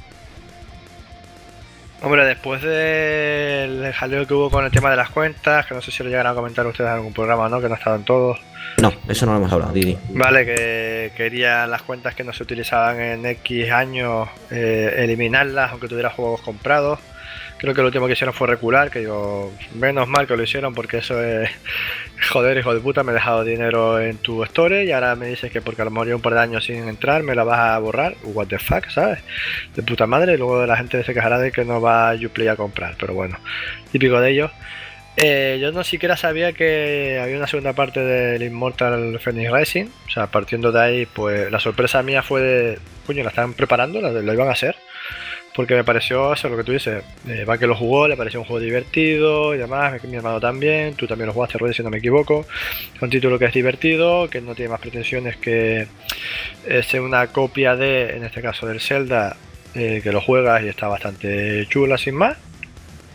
Speaker 4: Hombre, después del jaleo que hubo con el tema de las cuentas, que no sé si lo llegaron a comentar ustedes en algún programa, ¿no? Que no estaban todos.
Speaker 2: No, eso no lo hemos hablado, Didi.
Speaker 4: Vale, que querían las cuentas que no se utilizaban en X años, eh, eliminarlas, aunque tuvieras juegos comprados. Creo que lo último que hicieron fue recular, que digo, menos mal que lo hicieron porque eso es... Joder, hijo de puta, me he dejado dinero en tu store y ahora me dices que porque a lo mejor llevo un par de años sin entrar me la vas a borrar. What the fuck, ¿sabes? De puta madre, y luego la gente se quejará de que no va a Uplay a comprar, pero bueno, típico de ellos. Eh, yo no siquiera sabía que había una segunda parte del Immortal Phoenix Rising, o sea, partiendo de ahí, pues la sorpresa mía fue de... Coño, la estaban preparando, lo, lo iban a hacer. Porque me pareció, eso lo que tú dices, eh, va que lo jugó, le pareció un juego divertido y demás, mi hermano también, tú también lo jugaste, Rudy, si no me equivoco. Es un título que es divertido, que no tiene más pretensiones que eh, ser una copia de, en este caso del Zelda, eh, que lo juegas y está bastante chula sin más.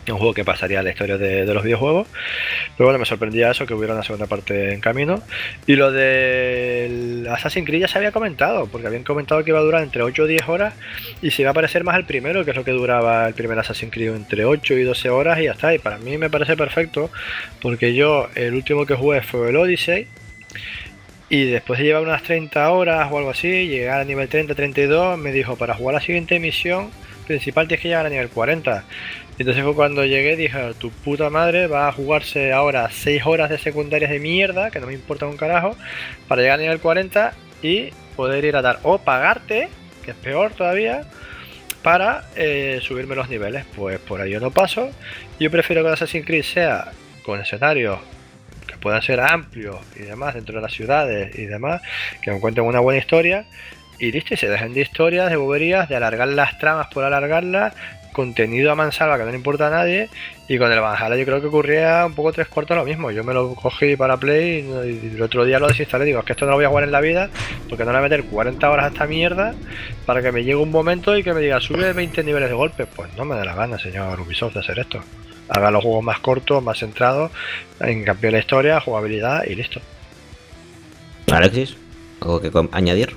Speaker 4: un juego que pasaría a la historia de, de los videojuegos. Pero bueno, me sorprendía eso, que hubiera una segunda parte en camino. Y lo del Assassin's Creed ya se había comentado, porque habían comentado que iba a durar entre ocho o diez horas y se iba a parecer más al primero, que es lo que duraba el primer Assassin's Creed, entre ocho y doce horas y ya está. Y para mí me parece perfecto, porque yo el último que jugué fue el Odyssey. Y después de llevar unas treinta horas o algo así, llegar a nivel treinta treinta y dos, me dijo, para jugar la siguiente misión principal tienes que llegar a nivel cuarenta. Entonces fue cuando llegué y dije, tu puta madre va a jugarse ahora seis horas de secundarias de mierda, que no me importa un carajo, para llegar a nivel cuarenta y poder ir a dar, o pagarte, que es peor todavía, para eh, subirme los niveles. Pues por ahí yo no paso. Yo prefiero que Assassin's Creed sea con escenarios que puedan ser amplios y demás dentro de las ciudades y demás, que me cuenten una buena historia y listo, y se dejen de historias, de boberías, de alargar las tramas por alargarlas, contenido a mansalva que no le importa a nadie. Y con el Valhalla yo creo que ocurría un poco tres cuartos lo mismo. Yo me lo cogí para Play y el otro día lo desinstalé. Digo, es que esto no lo voy a jugar en la vida, porque no le voy a meter cuarenta horas a esta mierda para que me llegue un momento y que me diga, sube veinte niveles de golpe. Pues no me da la gana, señor Ubisoft, de hacer esto. Haga los juegos más cortos, más centrados en cambiar la historia, jugabilidad y listo.
Speaker 2: Alexis, ¿algo que añadir?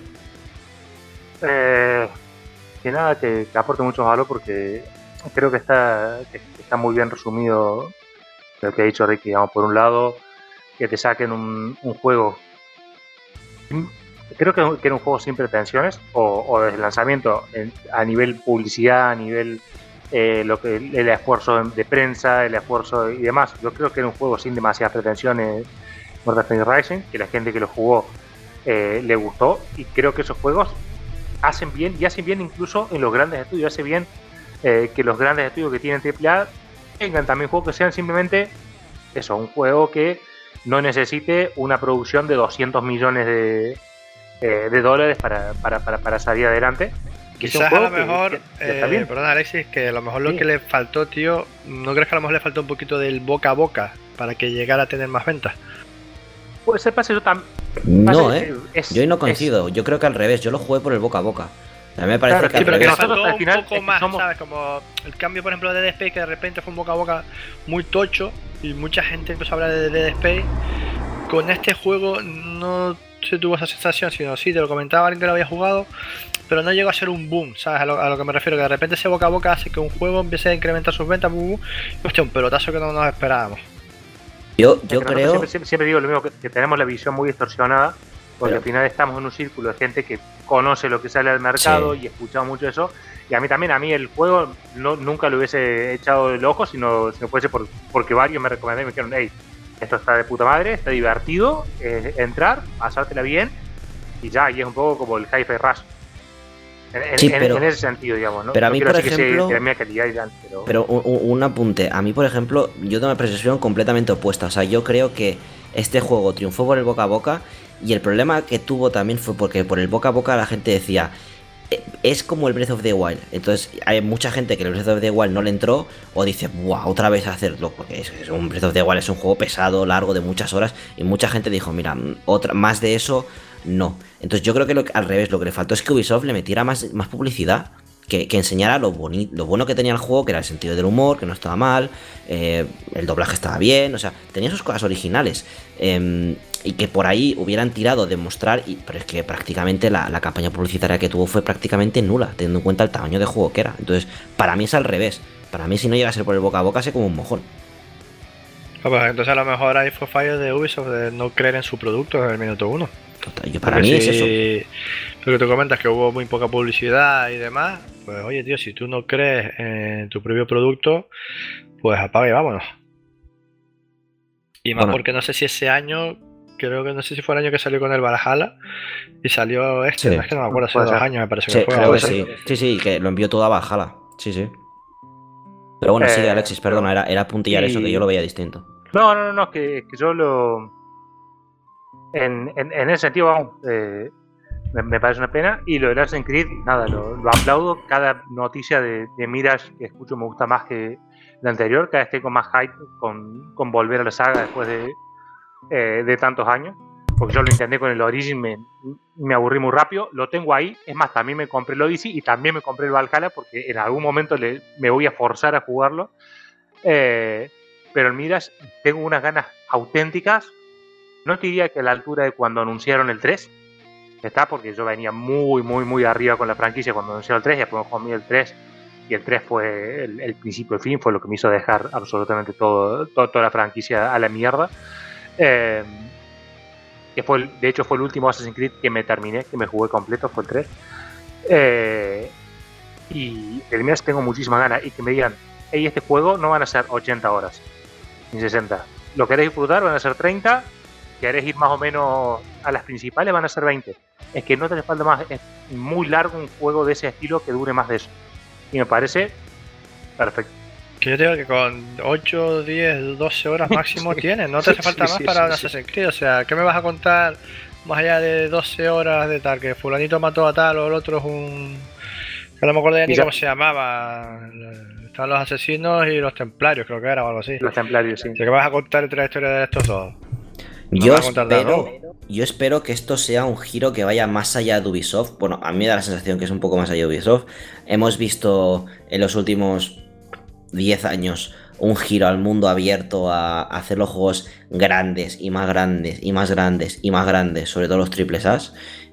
Speaker 1: Eh, que nada, que, que aporte mucho valor, porque creo que está, que está muy bien resumido lo que ha dicho Ricky. Digamos, por un lado, que te saquen un, un juego, creo que, que era un juego sin pretensiones, o, o desde el lanzamiento en, a nivel publicidad, a nivel eh, lo que el esfuerzo de prensa, el esfuerzo y demás. Yo creo que era un juego sin demasiadas pretensiones, Mortal Phoenix Rising, que la gente que lo jugó eh, le gustó, y creo que esos juegos hacen bien, y hacen bien incluso en los grandes estudios. Hace bien eh, que los grandes estudios que tienen triple A tengan también juegos que sean simplemente eso, un juego que no necesite una producción de doscientos millones de, eh, de dólares para, para, para, para salir adelante.
Speaker 4: Quizás a lo mejor, que, que eh, perdón Alexis, que a lo mejor lo sí. que le faltó, tío, ¿no crees que a lo mejor le faltó un poquito del boca a boca para que llegara a tener más ventas?
Speaker 1: Puede ser, pase eso también.
Speaker 2: No, eh. Es, yo no coincido. Es... Yo creo que al revés. Yo lo jugué por el boca a boca. A mí me parece claro, que,
Speaker 4: sí,
Speaker 2: al
Speaker 4: pero
Speaker 2: revés.
Speaker 4: que le faltó al final, un poco más, somos... ¿sabes? Como el cambio, por ejemplo, de Dead Space, que de repente fue un boca a boca muy tocho y mucha gente empezó a hablar de Dead Space. Con este juego no se tuvo esa sensación, sino sí, te lo comentaba alguien que lo había jugado, pero no llegó a ser un boom, ¿sabes? A lo, a lo que me refiero, que de repente ese boca a boca hace que un juego empiece a incrementar sus ventas, boom, boom, y hostia, un pelotazo que no nos esperábamos.
Speaker 2: Yo, yo creo...
Speaker 1: Siempre, siempre, siempre digo lo mismo, que, que tenemos la visión muy distorsionada, porque pero... al final estamos en un círculo de gente que conoce lo que sale al mercado, sí, y escuchado mucho eso. Y a mí también, a mí el juego no, nunca lo hubiese echado del ojo, sino si no fuese por, porque varios me recomendaron y me dijeron, hey, esto está de puta madre, está divertido, eh, entrar, pasártela bien, y ya, y es un poco como el Hi-Fi Rush. En,
Speaker 2: sí,
Speaker 1: en,
Speaker 2: pero,
Speaker 1: en ese sentido, digamos, ¿no?
Speaker 2: Pero a mí,
Speaker 1: no
Speaker 2: por ejemplo,
Speaker 1: que calidad y tal, pero...
Speaker 2: pero un, un apunte, a mí, por ejemplo, yo tengo una percepción completamente opuesta. O sea, yo creo que este juego triunfó por el boca a boca, y el problema que tuvo también fue porque por el boca a boca la gente decía, es como el Breath of the Wild. Entonces hay mucha gente que el Breath of the Wild no le entró, o dice, buah, otra vez a hacerlo, porque es, es un Breath of the Wild es un juego pesado, largo, de muchas horas, y mucha gente dijo, mira, otra más de eso no. Entonces yo creo que lo, al revés, lo que le faltó es que Ubisoft le metiera más, más publicidad, que, que enseñara lo, boni, lo bueno que tenía el juego, que era el sentido del humor, que no estaba mal, eh, el doblaje estaba bien, o sea, tenía sus cosas originales, eh, y que por ahí hubieran tirado de mostrar, y, pero es que prácticamente la, la campaña publicitaria que tuvo fue prácticamente nula, teniendo en cuenta el tamaño de juego que era. Entonces, para mí es al revés. Para mí, si no llega a ser por el boca a boca, sé como un mojón.
Speaker 4: Ah, pues entonces a lo mejor ahí fue fallo de Ubisoft de no creer en su producto en el minuto uno.
Speaker 2: Total, yo, para Porque mí si, es eso.
Speaker 4: Lo que tú comentas, que hubo muy poca publicidad y demás, pues oye, tío, si tú no crees en tu propio producto, pues apaga y vámonos. Y más bueno. Porque no sé si ese año, creo que no sé si fue el año que salió con el Valhalla y salió este, sí. No es que no me acuerdo, hace dos ser. años me parece
Speaker 2: sí,
Speaker 4: que fue.
Speaker 2: Creo que sí. sí, sí, que lo envió todo a Valhalla, sí, sí. Pero bueno, eh, sí, Alexis, perdona, era, era puntillar y... eso, que yo lo veía distinto.
Speaker 1: No, no, no, que, que yo lo... En, en, en ese sentido, vamos, eh, me, me parece una pena. Y lo de Assassin's Creed, nada, lo, lo aplaudo. Cada noticia de, de Mirage que escucho me gusta más que la anterior. Cada vez tengo más hype con, con volver a la saga después de, eh, de tantos años. Porque yo lo intenté con el Origin, me, me aburrí muy rápido. Lo tengo ahí. Es más, también me compré el Odyssey y también me compré el Valhalla porque en algún momento le, me voy a forzar a jugarlo. Eh, pero el Mirage tengo unas ganas auténticas. No te diría que a la altura de cuando anunciaron el tres, está, porque yo venía muy, muy, muy arriba con la franquicia cuando anunciaron el tres, y después jugué el tres, y el tres fue el, el principio y fin, fue lo que me hizo dejar absolutamente todo, todo toda la franquicia a la mierda. Eh, que fue el, de hecho fue el último Assassin's Creed que me terminé, que me jugué completo, fue el tres. Eh, y el Mirage tengo muchísimas ganas, y que me digan, hey, este juego no van a ser ochenta horas, ni sesenta. Lo queréis disfrutar, van a ser treinta. Querés ir más o menos a las principales, van a ser veinte. Es que no te falta más, es muy largo un juego de ese estilo que dure más de eso. Y me parece perfecto.
Speaker 4: Que yo digo que con ocho, diez, doce horas máximo sí. tienes, no te hace falta sí, más sí, para sí, un Assassin's Creed. O sea, ¿qué me vas a contar más allá de doce horas de tal? Que fulanito mató a tal o el otro es un... que no me acuerdo ya ni cómo se llamaba. Estaban los asesinos y los templarios, creo que era o algo así.
Speaker 1: Los templarios, sí.
Speaker 4: O sea, ¿qué vas a contar entre la historia de estos dos? No
Speaker 2: yo, espero, yo espero que esto sea un giro que vaya más allá de Ubisoft. Bueno, a mí me da la sensación que es un poco más allá de Ubisoft. Hemos visto en los últimos diez años un giro al mundo abierto a hacer los juegos grandes y más grandes y más grandes y más grandes, sobre todo los triples A.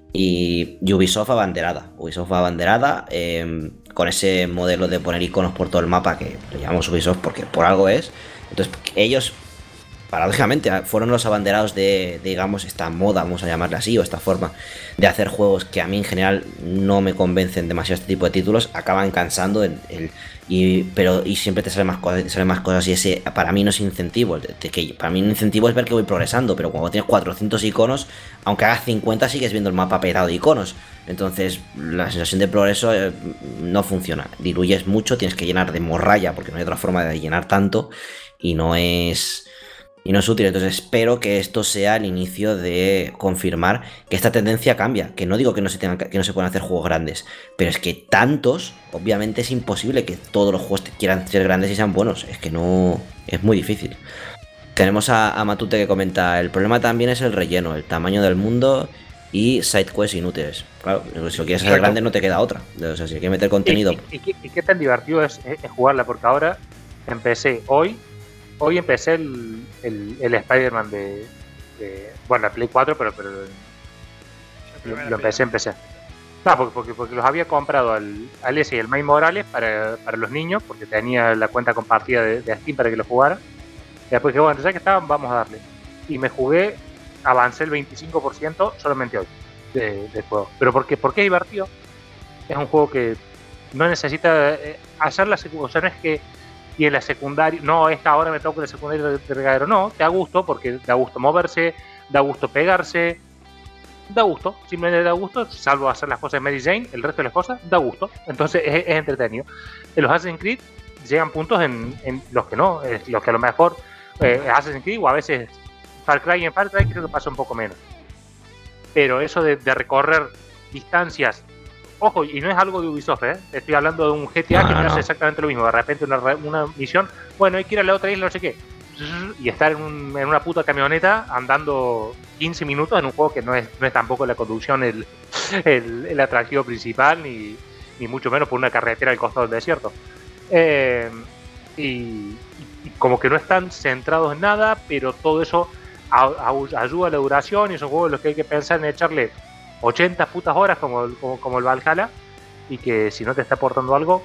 Speaker 2: Y Ubisoft abanderada. Ubisoft abanderada eh, con ese modelo de poner iconos por todo el mapa que le llamamos Ubisoft porque por algo es. Entonces ellos... paradójicamente fueron los abanderados de, de, digamos, esta moda, vamos a llamarla así, o esta forma de hacer juegos que a mí en general no me convencen demasiado este tipo de títulos, acaban cansando el, el, y, pero, y siempre te salen más cosas, te salen más cosas y ese para mí no es incentivo, de, de que, para mí un incentivo es ver que voy progresando, pero cuando tienes cuatrocientos iconos, aunque hagas cincuenta sigues viendo el mapa petado de iconos, entonces la sensación de progreso eh, no funciona, diluyes mucho, tienes que llenar de morralla porque no hay otra forma de llenar tanto y no es... y no es útil. Entonces espero que esto sea el inicio de confirmar que esta tendencia cambia, que no digo que no se tengan, que no se puedan hacer juegos grandes, pero es que tantos, obviamente es imposible que todos los juegos quieran ser grandes y sean buenos, es que no, es muy difícil. Tenemos a, a Matute que comenta, el problema también es el relleno, el tamaño del mundo y sidequests inútiles. Claro, si lo quieres hacer grande no te queda otra, o sea, si hay que meter contenido.
Speaker 1: ¿Y, y, y, qué, y qué tan divertido es, es jugarla? Porque ahora empecé hoy Hoy empecé el, el, el Spider-Man de, de... Bueno, la Play cuatro, pero, pero lo, lo empecé, empecé. No, porque, porque, porque los había comprado al, al S y el Miles Morales para, para los niños, porque tenía la cuenta compartida de, de Steam para que lo jugara. Y después dije, bueno, ya que estaban, vamos a darle. Y me jugué, avancé el veinticinco por ciento solamente hoy de, de juego. Pero porque, porque es divertido. Es un juego que no necesita eh, hacer la secundaria. O sea, no es que y en la secundaria, no, esta hora me toca la secundaria de regadero, no, te da gusto porque da gusto moverse, da gusto pegarse, da gusto, simplemente da gusto, salvo hacer las cosas de Mary Jane, el resto de las cosas da gusto, entonces es, es entretenido. En los Assassin's Creed llegan puntos en, en los que no, es los que a lo mejor eh, Assassin's Creed o a veces Far Cry, en Far Cry creo que pasa un poco menos, pero eso de, de recorrer distancias. Ojo, y no es algo de Ubisoft, ¿eh? Estoy hablando de un G T A no, que no, no hace exactamente lo mismo. De repente una, una misión, bueno, hay que ir a la otra isla, no sé qué. Y estar en, un, en una puta camioneta andando quince minutos en un juego que no es, no es tampoco la conducción el, el, el atractivo principal, ni, ni mucho menos por una carretera al costado del desierto. Eh, y, y como que no están centrados en nada, pero todo eso a, a, ayuda a la duración y son juegos en los que hay que pensar en echarle ochenta putas horas como, como, como el Valhalla, y que si no te está aportando algo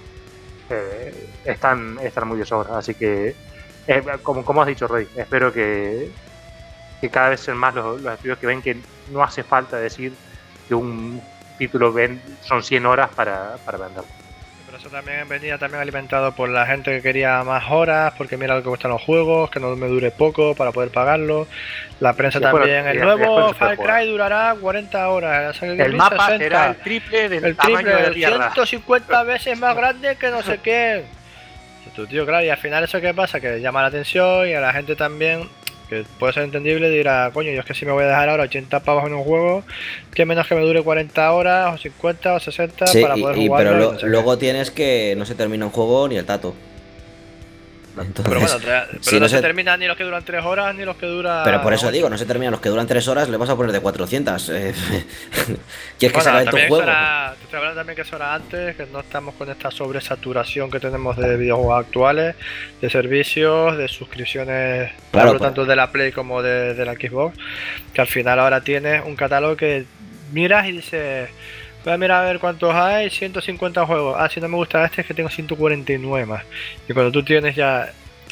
Speaker 1: eh, están, están muy de sobra, así que eh, como, como has dicho, Rey, espero que, que cada vez sean más los, los estudios que ven que no hace falta decir que un título ven, son cien horas para, para venderlo.
Speaker 4: Pero eso también venía también alimentado por la gente que quería más horas, porque mira lo que cuestan los juegos, que no me dure poco para poder pagarlo. La prensa después, también, el nuevo Far Cry durará cuarenta horas.
Speaker 1: El, el mapa sesenta, será el triple del
Speaker 4: el
Speaker 1: tamaño
Speaker 4: triple,
Speaker 1: de la Tierra.
Speaker 4: ciento cincuenta veces más grande que no sé qué. Tu tío, claro, y al final eso que pasa, que llama la atención y a la gente también, que puede ser entendible, dirá, coño, yo es que si me voy a dejar ahora ochenta pavos en un juego, que menos que me dure cuarenta horas, o cincuenta, o sesenta,
Speaker 2: sí,
Speaker 4: para poder
Speaker 2: y,
Speaker 4: jugar.
Speaker 2: Pero lo, no sé luego qué. Tienes que no se termina un juego ni el tato. Entonces,
Speaker 4: Pero bueno, tre- pero
Speaker 2: si
Speaker 4: no,
Speaker 2: no
Speaker 4: se
Speaker 2: se-
Speaker 4: terminan ni los que duran tres horas ni los que duran.
Speaker 2: Pero por eso digo, no se terminan los que duran tres horas, le vas a poner de cuatrocientas. Eh, ¿Quieres que se
Speaker 4: Bueno,
Speaker 2: acabe tu
Speaker 4: también
Speaker 2: juego?
Speaker 4: eso era, te estoy hablando también que eso era antes, que no estamos con esta sobresaturación que tenemos de videojuegos actuales, de servicios, de suscripciones,
Speaker 2: Claro,
Speaker 4: hablo
Speaker 2: pues.
Speaker 4: tanto de la Play como de, de la Xbox, que al final ahora tienes un catálogo que miras y dices, voy a mirar a ver cuántos hay, ciento cincuenta juegos, ah, si no me gusta este es que tengo ciento cuarenta y nueve más. Y cuando tú tienes ya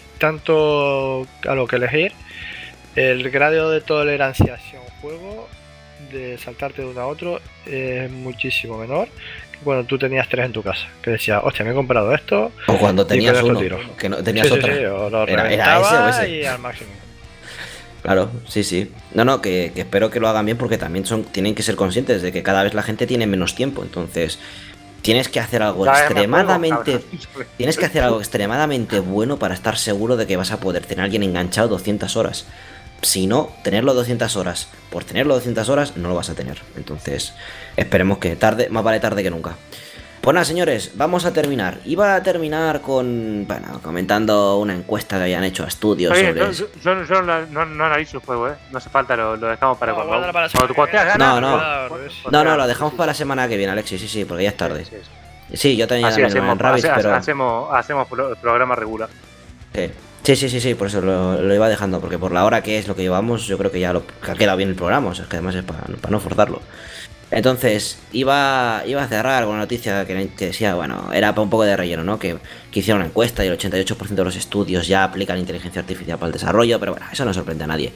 Speaker 4: tanto algo que elegir, el grado de tolerancia hacia un juego, de saltarte de uno a otro, es muchísimo menor que cuando tú tenías tres en tu casa. Que decías, hostia, me he comprado esto.
Speaker 2: O cuando
Speaker 4: y
Speaker 2: tenías
Speaker 4: con esto
Speaker 2: uno,
Speaker 4: tiro.
Speaker 2: que no tenías
Speaker 4: Sí, sí,
Speaker 2: otra.
Speaker 4: sí, o lo
Speaker 2: Era- era
Speaker 4: reventaba
Speaker 2: ese o ese.
Speaker 4: y al máximo.
Speaker 2: Claro, sí, sí. No, no, que, que espero que lo hagan bien porque también son, tienen que ser conscientes de que cada vez la gente tiene menos tiempo. Entonces, tienes que hacer algo
Speaker 1: Cada vez más
Speaker 2: extremadamente.
Speaker 1: juegos, cabrón.
Speaker 2: Tienes que hacer algo extremadamente bueno para estar seguro de que vas a poder tener a alguien enganchado doscientas horas. Si no, tenerlo doscientas horas, por tenerlo doscientas horas, no lo vas a tener. Entonces, esperemos que tarde, más vale tarde que nunca. Pues nada, señores, vamos a terminar. Iba a terminar con, bueno, comentando una encuesta que habían hecho a estudios
Speaker 1: Oye,
Speaker 2: sobre...
Speaker 1: yo, yo, yo- yo no, no, no analizo el juego, ¿eh? No hace falta, lo, lo dejamos para
Speaker 4: No,
Speaker 1: cuando.
Speaker 4: guárdalo para la
Speaker 1: cuando,
Speaker 4: semana
Speaker 1: cuando
Speaker 4: que
Speaker 1: tengas
Speaker 2: viene.
Speaker 1: ganas.
Speaker 2: No, no.
Speaker 1: cuando-
Speaker 4: No,
Speaker 1: cuando
Speaker 2: No, no,
Speaker 1: tengas-
Speaker 2: lo dejamos
Speaker 1: sí,
Speaker 2: para la
Speaker 1: sí,
Speaker 2: semana que viene, Alexis, sí, sí, porque ya es tarde.
Speaker 1: sí, sí, sí.
Speaker 2: Sí, yo también
Speaker 1: Así
Speaker 2: ya
Speaker 1: hacemos,
Speaker 2: en Rabbids,
Speaker 1: hace-
Speaker 2: pero...
Speaker 1: hacemos, hacemos pro- programa regular.
Speaker 2: Sí. Sí, sí, sí, sí, por eso lo, lo iba dejando, porque por la hora que es lo que llevamos, yo creo que ya lo, que ha quedado bien el programa, o sea, es que además es para, para no forzarlo. Entonces, iba, iba a cerrar con una noticia que, que decía, bueno, era para un poco de relleno, ¿no? Que, que hicieron una encuesta y el ochenta y ocho por ciento de los estudios ya aplican inteligencia artificial para el desarrollo, pero bueno, eso no sorprende a nadie.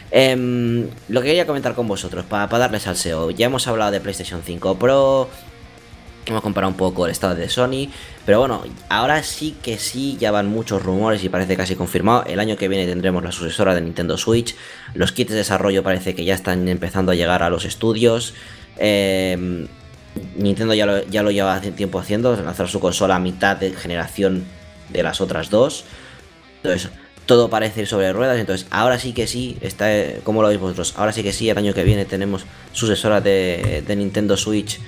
Speaker 2: Em, lo que quería comentar con vosotros, para darles al S E O, ya hemos hablado de PlayStation cinco Pro, hemos comparado un poco el estado de Sony, pero bueno, ahora sí que sí, ya van muchos rumores y parece casi confirmado. El año que viene tendremos la sucesora de Nintendo Switch. Los kits de desarrollo parece que ya están empezando a llegar a los estudios. Eh, Nintendo ya lo, ya lo lleva hace tiempo haciendo, lanzar su consola a mitad de generación de las otras dos. Entonces, todo parece ir sobre ruedas. Entonces, ahora sí que sí, está, ¿cómo lo veis vosotros? Ahora sí que sí, el año que viene tenemos sucesora de, de Nintendo Switch.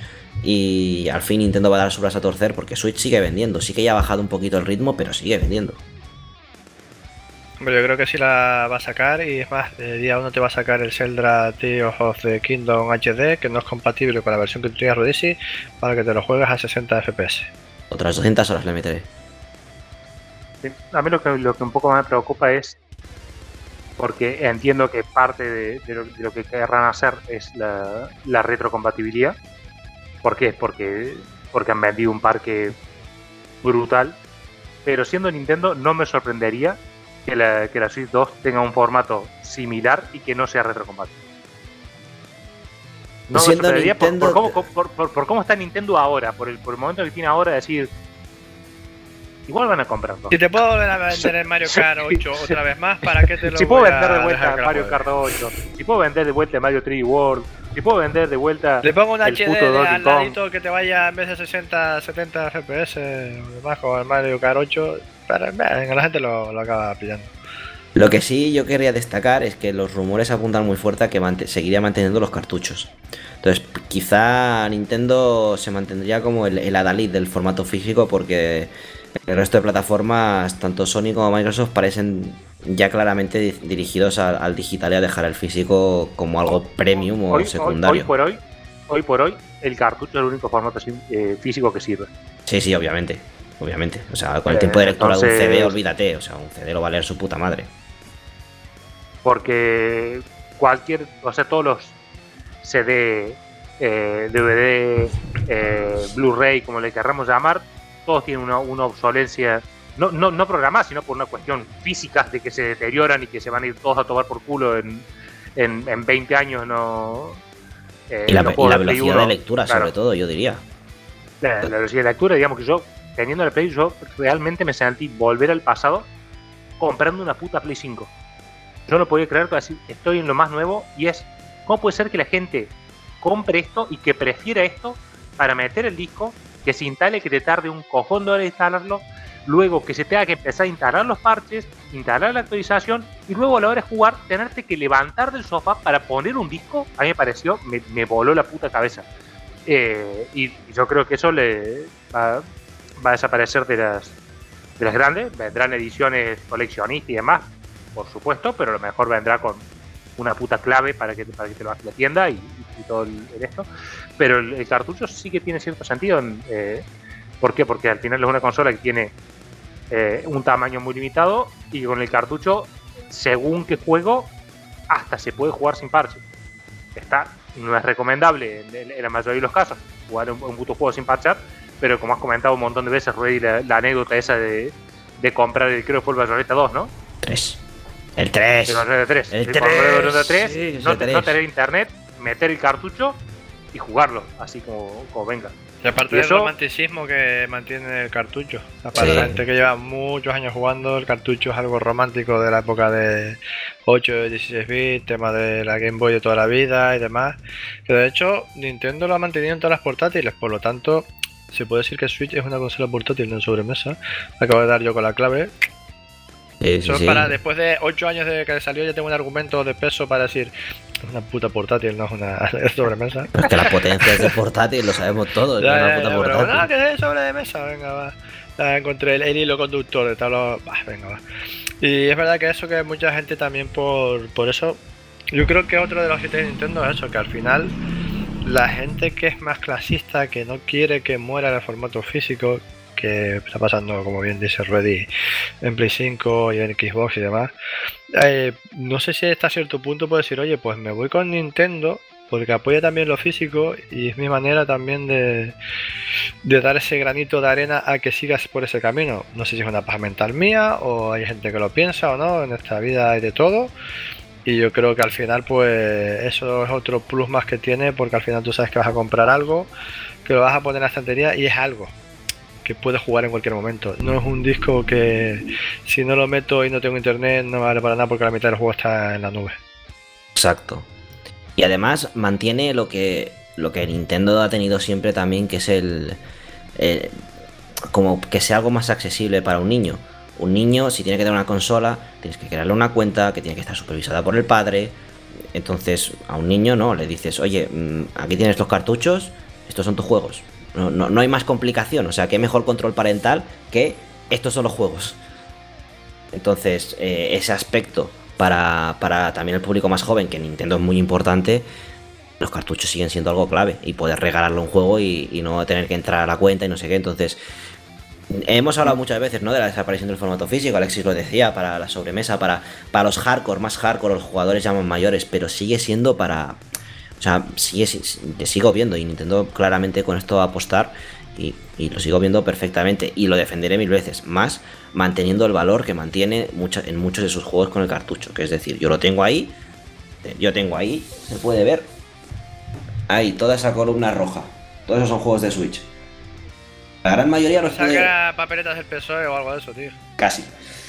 Speaker 2: Y al fin Nintendo va a dar su brazo a torcer porque Switch sigue vendiendo. Sí que ya ha bajado un poquito el ritmo, pero sigue vendiendo.
Speaker 4: Hombre, yo creo que sí la va a sacar y es más, de día uno te va a sacar el Zelda Tears of the Kingdom H D, que no es compatible con la versión que tú tienes Rodisi, para que te lo juegues a sesenta F P S.
Speaker 2: Otras doscientas horas le meteré.
Speaker 1: Sí. A mí lo que, lo que un poco me preocupa es porque entiendo que parte de, de, lo, de lo que querrán hacer es la, la retrocompatibilidad. ¿Por qué? Porque, porque han vendido un parque brutal. Pero siendo Nintendo, no me sorprendería que la, que la Switch dos tenga un formato similar y que no sea retrocompatible. No me
Speaker 2: Siendo
Speaker 1: sorprendería por,
Speaker 2: Nintendo-
Speaker 1: por, cómo, por, por- por cómo está Nintendo ahora, por el, por el momento que tiene ahora de decir, igual van a comprarlo.
Speaker 4: Si te puedo volver a vender el Mario Kart ocho otra vez más, ¿para qué te lo
Speaker 1: Si
Speaker 4: voy
Speaker 1: puedo
Speaker 4: a
Speaker 1: vender de
Speaker 4: dejar
Speaker 1: vuelta
Speaker 4: que la
Speaker 1: Mario
Speaker 4: juegues?
Speaker 1: Kart ocho, si puedo vender de vuelta Mario tres D World, si puedo vender de vuelta
Speaker 4: Le pongo un
Speaker 1: el
Speaker 4: H D
Speaker 1: puto
Speaker 4: de
Speaker 1: Donkey
Speaker 4: al
Speaker 1: Kong.
Speaker 4: ladito que te vaya en vez de sesenta, setenta F P S, o demás con el Mario Kart ocho, pero venga, la gente lo, lo acaba pillando.
Speaker 2: Lo que sí yo quería destacar es que los rumores apuntan muy fuerte a que mant- seguiría manteniendo los cartuchos. Entonces, quizá Nintendo se mantendría como el, el adalid del formato físico porque el resto de plataformas, tanto Sony como Microsoft, parecen ya claramente di- dirigidos al, al digital y a dejar el físico como algo premium o
Speaker 1: Hoy, hoy,
Speaker 2: secundario.
Speaker 1: hoy por hoy, hoy por hoy, el cartucho es el único formato sim- eh, físico que sirve.
Speaker 2: Sí, sí, obviamente. Obviamente. O sea, con el
Speaker 1: Eh,
Speaker 2: tiempo de lectura de un C D,
Speaker 1: entonces-
Speaker 2: olvídate. O sea, un C D lo va a leer su puta madre.
Speaker 1: Porque cualquier, o sea, todos los C D, eh, D V D, eh, Blu-ray, como le querramos llamar, todos tienen una, una obsolencia, no, no, no programada, sino por una cuestión física de que se deterioran y que se van a ir todos a tomar por culo en, en, en veinte años. No, eh,
Speaker 2: Y la,
Speaker 1: no
Speaker 2: y
Speaker 1: puedo
Speaker 2: la
Speaker 1: ver Play
Speaker 2: velocidad
Speaker 1: uno,
Speaker 2: de lectura,
Speaker 1: claro.
Speaker 2: sobre todo, yo diría.
Speaker 1: La, la velocidad de lectura, digamos que yo, teniendo la Play, yo realmente me sentí volver al pasado comprando una puta Play cinco. Yo no podía creer que así estoy en lo más nuevo y es, ¿cómo puede ser que la gente compre esto y que prefiera esto para meter el disco, que se instale, que te tarde un cojón de hora de instalarlo, luego que se tenga que empezar a instalar los parches, instalar la actualización y luego a la hora de jugar tenerte que levantar del sofá para poner un disco? A mí me pareció, me, me voló la puta cabeza. Eh, y, y yo creo que eso le va, va a desaparecer de las de las grandes. Vendrán ediciones coleccionistas y demás, por supuesto, pero a lo mejor vendrá con una puta clave para que, para que te lo hagas la tienda y, y todo el, el esto. Pero el, el cartucho sí que tiene cierto sentido. En, eh, ¿Por qué? Porque al final es una consola que tiene eh, un tamaño muy limitado y con el cartucho, según qué juego, hasta se puede jugar sin parche. Está, no es recomendable en, en la mayoría de los casos jugar un, un puto juego sin parchar, pero como has comentado un montón de veces, Ruedi, la, la anécdota esa de, de comprar el, creo que fue el Bayonetta dos, ¿no?
Speaker 2: tres. El tres.
Speaker 1: El Bayonetta tres.
Speaker 2: El
Speaker 1: El
Speaker 2: tres.
Speaker 1: Bayonetta tres,
Speaker 2: Sí,
Speaker 1: no,
Speaker 2: el tres.
Speaker 1: no tener internet, meter el cartucho y jugarlo, así como, como venga.
Speaker 4: Y aparte
Speaker 1: ¿Y
Speaker 4: del
Speaker 1: eso?
Speaker 4: romanticismo que mantiene el cartucho. Aparte
Speaker 2: Sí.
Speaker 4: la gente que lleva muchos años jugando, el cartucho es algo romántico de la época de ocho y dieciséis bits, tema de la Game Boy de toda la vida y demás. Que de hecho, Nintendo lo ha mantenido en todas las portátiles, por lo tanto, se puede decir que Switch es una consola portátil, no sobremesa. Acabo de dar yo con la clave.
Speaker 2: Sí, sí,
Speaker 4: Eso es
Speaker 2: sí.
Speaker 4: para después de ocho años de que salió, ya tengo un argumento de peso para decir, es una puta portátil, no es una sobremesa.
Speaker 2: Pero es que la potencia es de portátil, lo sabemos todos.
Speaker 4: Ya,
Speaker 2: es una
Speaker 4: ya,
Speaker 2: puta
Speaker 4: ya, pero
Speaker 2: portátil.
Speaker 4: no, que es sobre de mesa, venga, va. Ya encontré el, el hilo conductor de tal, va, venga, va. Y es verdad que eso que mucha gente también por, por eso, yo creo que otro de los hitos de Nintendo es eso, que al final la gente que es más clasista, que no quiere que muera el formato físico, que está pasando, como bien dice Ruedi, en Play cinco y en Xbox y demás, eh, no sé si hasta cierto punto puede decir, oye, pues me voy con Nintendo porque apoya también lo físico y es mi manera también de, de dar ese granito de arena a que sigas por ese camino. No sé si es una paja mental mía o hay gente que lo piensa o no, en esta vida hay de todo. Y yo creo que al final pues eso es otro plus más que tiene, porque al final tú sabes que vas a comprar algo, que lo vas a poner en la estantería y es algo que puedes jugar en cualquier momento. No es un disco que si no lo meto y no tengo internet no me vale para nada porque la mitad del juego está en la nube.
Speaker 2: Exacto. Y además mantiene lo que lo que Nintendo ha tenido siempre también, que es el, el como que sea algo más accesible para un niño. Un niño, si tiene que tener una consola, tienes que crearle una cuenta que tiene que estar supervisada por el padre. Entonces, a un niño no, le dices, oye, aquí tienes los cartuchos, estos son tus juegos. No, no, no hay más complicación, o sea, qué mejor control parental que estos son los juegos. Entonces, eh, ese aspecto para, para también el público más joven, que Nintendo es muy importante, los cartuchos siguen siendo algo clave y poder regalarle un juego y, y no tener que entrar a la cuenta y no sé qué. Entonces, hemos hablado muchas veces, ¿no?, de la desaparición del formato físico. Alexis lo decía, para la sobremesa, para, para los hardcore, más hardcore, los jugadores ya más mayores, pero sigue siendo para... O sea, sigue, te sigo viendo y Nintendo claramente con esto va a apostar y, y lo sigo viendo perfectamente y lo defenderé mil veces, más manteniendo el valor que mantiene mucha, en muchos de sus juegos con el cartucho, que es decir, yo lo tengo ahí, yo tengo ahí, se puede ver, ahí, toda esa columna roja, todos esos son juegos de Switch. La gran mayoría los puede...
Speaker 4: Saca papeletas del P S O E o algo de eso, tío.
Speaker 2: Casi.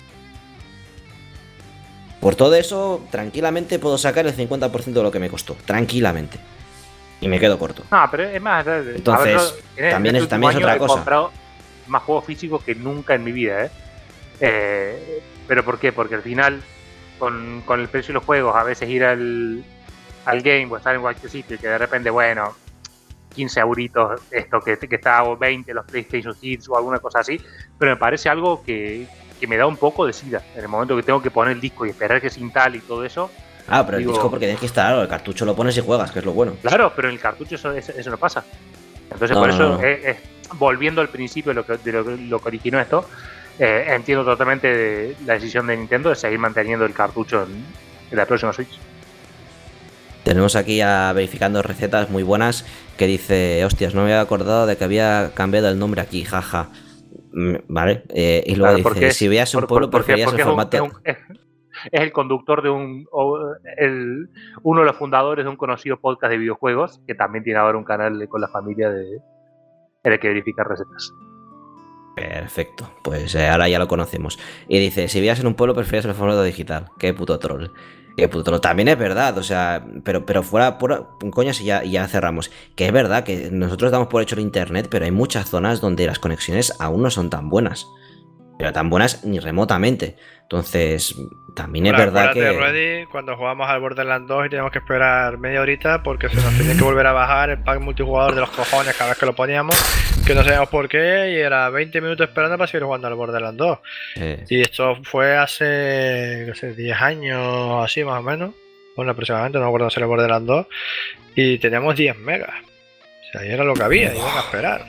Speaker 2: Por todo eso, tranquilamente puedo sacar el cincuenta por ciento de lo que me costó. Tranquilamente. Y me quedo corto.
Speaker 1: No, pero es más...
Speaker 2: Entonces,
Speaker 1: a ver, en
Speaker 2: también
Speaker 1: este
Speaker 2: es- también es
Speaker 1: último
Speaker 2: otra
Speaker 1: año
Speaker 2: cosa.
Speaker 1: He comprado más juegos físicos que nunca en mi vida, ¿eh? Eh, ¿Pero por qué? Porque al final, con, con el precio de los juegos, a veces ir al, al game o estar en cualquier sitio y que de repente, bueno, quince euritos, esto que, que está, o veinte los PlayStation Hits o alguna cosa así, pero me parece algo que, que me da un poco de sida. En el momento que tengo que poner el disco y esperar que se instale y todo eso.
Speaker 2: Ah, pero el
Speaker 1: Digo-
Speaker 2: disco porque tienes que instalarlo, el cartucho lo pones y juegas, que es lo bueno.
Speaker 1: Claro, pero en el cartucho eso, eso, eso no pasa. Entonces,
Speaker 2: No,
Speaker 1: por
Speaker 2: no,
Speaker 1: eso,
Speaker 2: no.
Speaker 1: es- es- volviendo al principio de lo que, de lo, que- lo que originó esto, eh, entiendo totalmente de la decisión de Nintendo de seguir manteniendo el cartucho en, en la próxima Switch.
Speaker 2: Tenemos aquí a verificando recetas muy buenas que dice, hostias, no me había acordado de que había cambiado el nombre aquí, jaja. Mm, Vale, eh, y luego
Speaker 1: Claro,
Speaker 2: dice,
Speaker 1: porque es-
Speaker 2: si veías un
Speaker 1: por-
Speaker 2: pueblo
Speaker 1: por- porque-
Speaker 2: preferías el
Speaker 1: porque es un-
Speaker 2: formato...
Speaker 1: es un- es- es el conductor de un. O el, uno de los fundadores de un conocido podcast de videojuegos que también tiene ahora un canal de- con la familia de, en el que verifica recetas.
Speaker 2: Perfecto, pues eh, ahora ya lo conocemos. Y dice, si vivías en un pueblo preferías el formato digital. Qué puto troll. Qué puto troll. También es verdad, o sea, pero, pero fuera pura coñas y ya, y ya cerramos. Que es verdad que nosotros damos por hecho el internet, pero hay muchas zonas donde las conexiones aún no son tan buenas. Pero tan buenas ni remotamente. Entonces, También es
Speaker 4: Ahora,
Speaker 2: verdad
Speaker 4: acuérdate,
Speaker 2: que...
Speaker 4: Ready, cuando jugamos al Borderlands dos y teníamos que esperar media horita porque se nos tenía que volver a bajar el pack multijugador de los cojones cada vez que lo poníamos, que no sabíamos por qué, y era veinte minutos esperando para seguir jugando al Borderlands dos.
Speaker 2: eh,
Speaker 4: Y esto fue hace, qué sé, diez años así más o menos, bueno, aproximadamente, no me acuerdo si era el Borderlands dos, y teníamos diez megas. O sea, ahí era lo que había, y iban a esperar.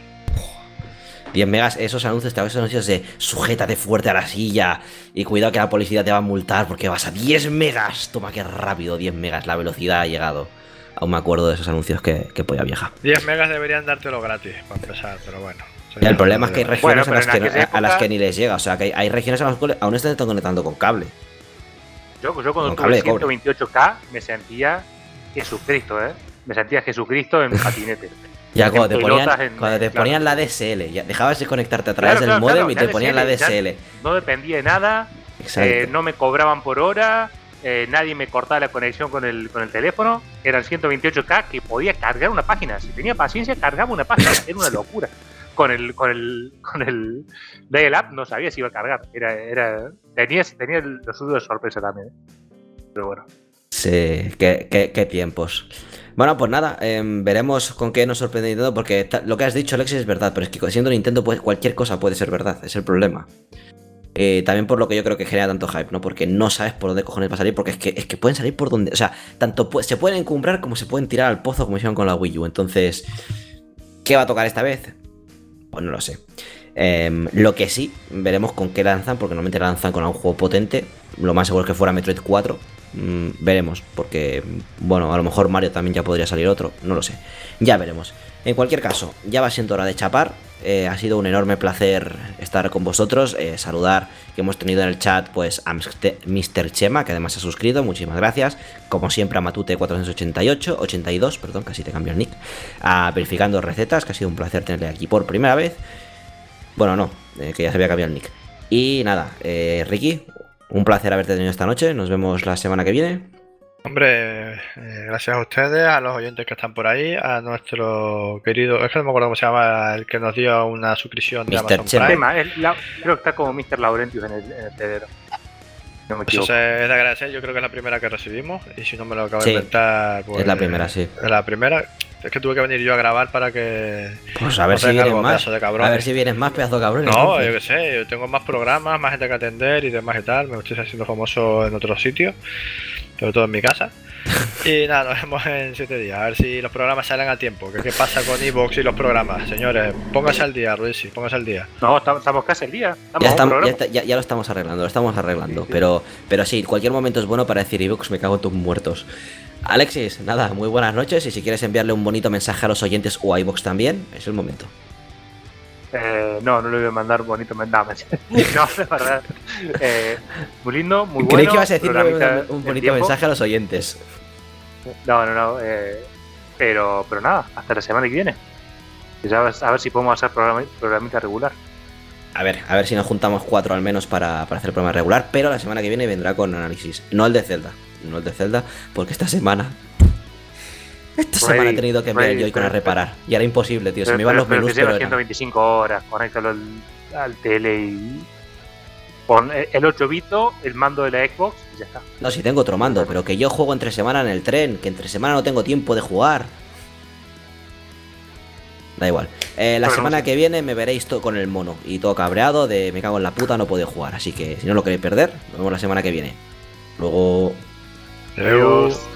Speaker 2: diez megas, esos anuncios, te hago esos anuncios de sujétate fuerte a la silla y cuidado que la policía te va a multar porque vas a diez megas. Toma, qué rápido, diez megas, la velocidad ha llegado. Aún me acuerdo de esos anuncios que, que podía vieja.
Speaker 4: diez megas deberían dártelo gratis, para empezar, pero bueno.
Speaker 2: Y el problema es que hay regiones
Speaker 1: Bueno,
Speaker 2: a, las
Speaker 1: pero
Speaker 2: que,
Speaker 1: en aquella
Speaker 2: a las
Speaker 1: época-
Speaker 2: que ni les llega. O sea, que hay, hay regiones a las cuales aún están conectando con cable.
Speaker 1: Yo, yo cuando
Speaker 2: Con cable
Speaker 1: tuve
Speaker 2: de cobre.
Speaker 1: ciento veintiocho K me sentía Jesucristo, ¿eh? Me sentía Jesucristo en patinete.
Speaker 2: Ya cuando te
Speaker 1: En
Speaker 2: ponían,
Speaker 1: pelotas, en-
Speaker 2: cuando te
Speaker 1: claro.
Speaker 2: ponían la D S L, ya dejabas de conectarte a través
Speaker 1: Claro,
Speaker 2: del
Speaker 1: claro,
Speaker 2: modem
Speaker 1: claro,
Speaker 2: y
Speaker 1: ya
Speaker 2: te ponían la D S L.
Speaker 1: No dependía de nada,
Speaker 2: Exacto.
Speaker 1: eh, no me cobraban por hora, eh, nadie me cortaba la conexión con el, con el teléfono. Eran ciento veintiocho K que podía cargar una página. Si tenía paciencia, cargaba una página. Era una locura. Con el, con el, con el dial-up no sabía si iba a cargar. Era, era, tenía, tenía los suyos de sorpresa también. ¿eh? Pero bueno.
Speaker 2: Sí, qué, qué- qué tiempos. Bueno, pues nada, em, veremos con qué nos sorprende Nintendo, porque ta- lo que has dicho, Alexis, es verdad, pero es que siendo Nintendo, pues, cualquier cosa puede ser verdad, es el problema. Eh, también por lo que yo creo que genera tanto hype, ¿no? Porque no sabes por dónde cojones va a salir, porque es que, es que pueden salir por donde... O sea, tanto pu- se pueden encumbrar como se pueden tirar al pozo, como hicieron con la Wii U. Entonces, ¿qué va a tocar esta vez? Pues no lo sé. Em, lo que sí, veremos con qué lanzan, porque normalmente lanzan con un juego potente. Lo más seguro es que fuera Metroid cuatro. Mm, veremos, porque, bueno, a lo mejor Mario también ya podría salir otro, no lo sé. Ya veremos. En cualquier caso, ya va siendo hora de chapar. Eh, ha sido un enorme placer estar con vosotros. Eh, saludar que hemos tenido en el chat pues a mister Chema, que además se ha suscrito. Muchísimas gracias. Como siempre a Matute cuatrocientos ochenta y ocho, ochenta y dos, perdón, casi te cambio el nick. A Verificando Recetas, que ha sido un placer tenerle aquí por primera vez. Bueno, no, eh, que ya se había cambiado el nick. Y nada, eh, Ricky, un placer haberte tenido esta noche. Nos vemos la semana que viene.
Speaker 4: Hombre, eh, gracias a ustedes, a los oyentes que están por ahí, a nuestro querido, es que no me acuerdo cómo se llama, el que nos dio una suscripción de
Speaker 2: mister
Speaker 4: Amazon
Speaker 2: Chema.
Speaker 4: Prime.
Speaker 1: Tema, es la- creo que está como mister Laurentius en el, en el tedero. No me
Speaker 4: Eso
Speaker 1: equivoco.
Speaker 4: se- es de agradecer, yo creo que es la primera que recibimos, y si no me lo acabo
Speaker 2: Sí,
Speaker 4: de inventar, pues...
Speaker 2: es la primera, sí.
Speaker 4: Es la primera, es que tuve que venir yo a grabar para que...
Speaker 2: Pues a ver
Speaker 4: no
Speaker 2: si
Speaker 4: tenga
Speaker 2: vienes
Speaker 4: algo,
Speaker 2: más.
Speaker 4: pedazo de cabrones.
Speaker 2: A ver si vienes más, pedazo de cabrón.
Speaker 4: No, yo qué sé, yo tengo más programas, más gente que atender y demás y tal, me estoy haciendo famoso en otros sitios, sobre todo en mi casa. Y nada, nos vemos en siete días, a ver si los programas salen a tiempo. ¿Qué, qué pasa con Evox y los programas? Señores, póngase al día, Ruisi, póngase al día.
Speaker 1: No, estamos, estamos casi el día. Estamos
Speaker 2: Ya,
Speaker 1: a un
Speaker 2: estamos, ya,
Speaker 1: programa.
Speaker 2: está- ya- ya lo estamos arreglando, lo estamos arreglando.
Speaker 1: Sí, sí.
Speaker 2: Pero, pero sí, cualquier momento es bueno para decir Evox, me cago en tus muertos. Alexis, nada, muy buenas noches. Y si quieres enviarle un bonito mensaje a los oyentes o a Evox también, es el momento.
Speaker 1: Eh, no, no le voy a mandar bonito mensaje. No, de verdad. Eh, muy lindo, muy bueno.
Speaker 2: Creí que ibas a decir
Speaker 1: programita
Speaker 2: un
Speaker 1: en
Speaker 2: bonito
Speaker 1: tiempo.
Speaker 2: mensaje a los oyentes.
Speaker 1: No, no, no. Eh, pero, pero nada, hasta la semana que viene. Y ya ves, a ver si podemos hacer programa, programita regular.
Speaker 2: A ver, a ver si nos juntamos cuatro al menos para, para hacer el programa regular. Pero la semana que viene vendrá con análisis. No el de Zelda. No el de Zelda, porque esta semana. Esta
Speaker 1: Ready,
Speaker 2: semana he tenido que enviar el
Speaker 1: ready,
Speaker 2: Joy-Con a
Speaker 1: pero-
Speaker 2: reparar. Y era imposible, tío. Se
Speaker 1: pero,
Speaker 2: me iban
Speaker 1: pero-
Speaker 2: los
Speaker 1: pero
Speaker 2: menús,
Speaker 1: que lleva
Speaker 2: pero
Speaker 1: ciento
Speaker 2: eran-
Speaker 1: veinticinco horas. Conéctalo al, al tele y. Pon el ocho bito, el mando de la Xbox y ya está.
Speaker 2: No, si tengo otro mando, pero que yo juego entre semana en el tren, que entre semana no tengo tiempo de jugar. Da igual. Eh, la
Speaker 1: Bueno,
Speaker 2: semana
Speaker 1: no sé.
Speaker 2: que viene me veréis todo con el mono y todo cabreado de me cago en la puta, no puedo jugar. Así que si no lo queréis perder, nos vemos la semana que viene. Luego...
Speaker 4: Adiós.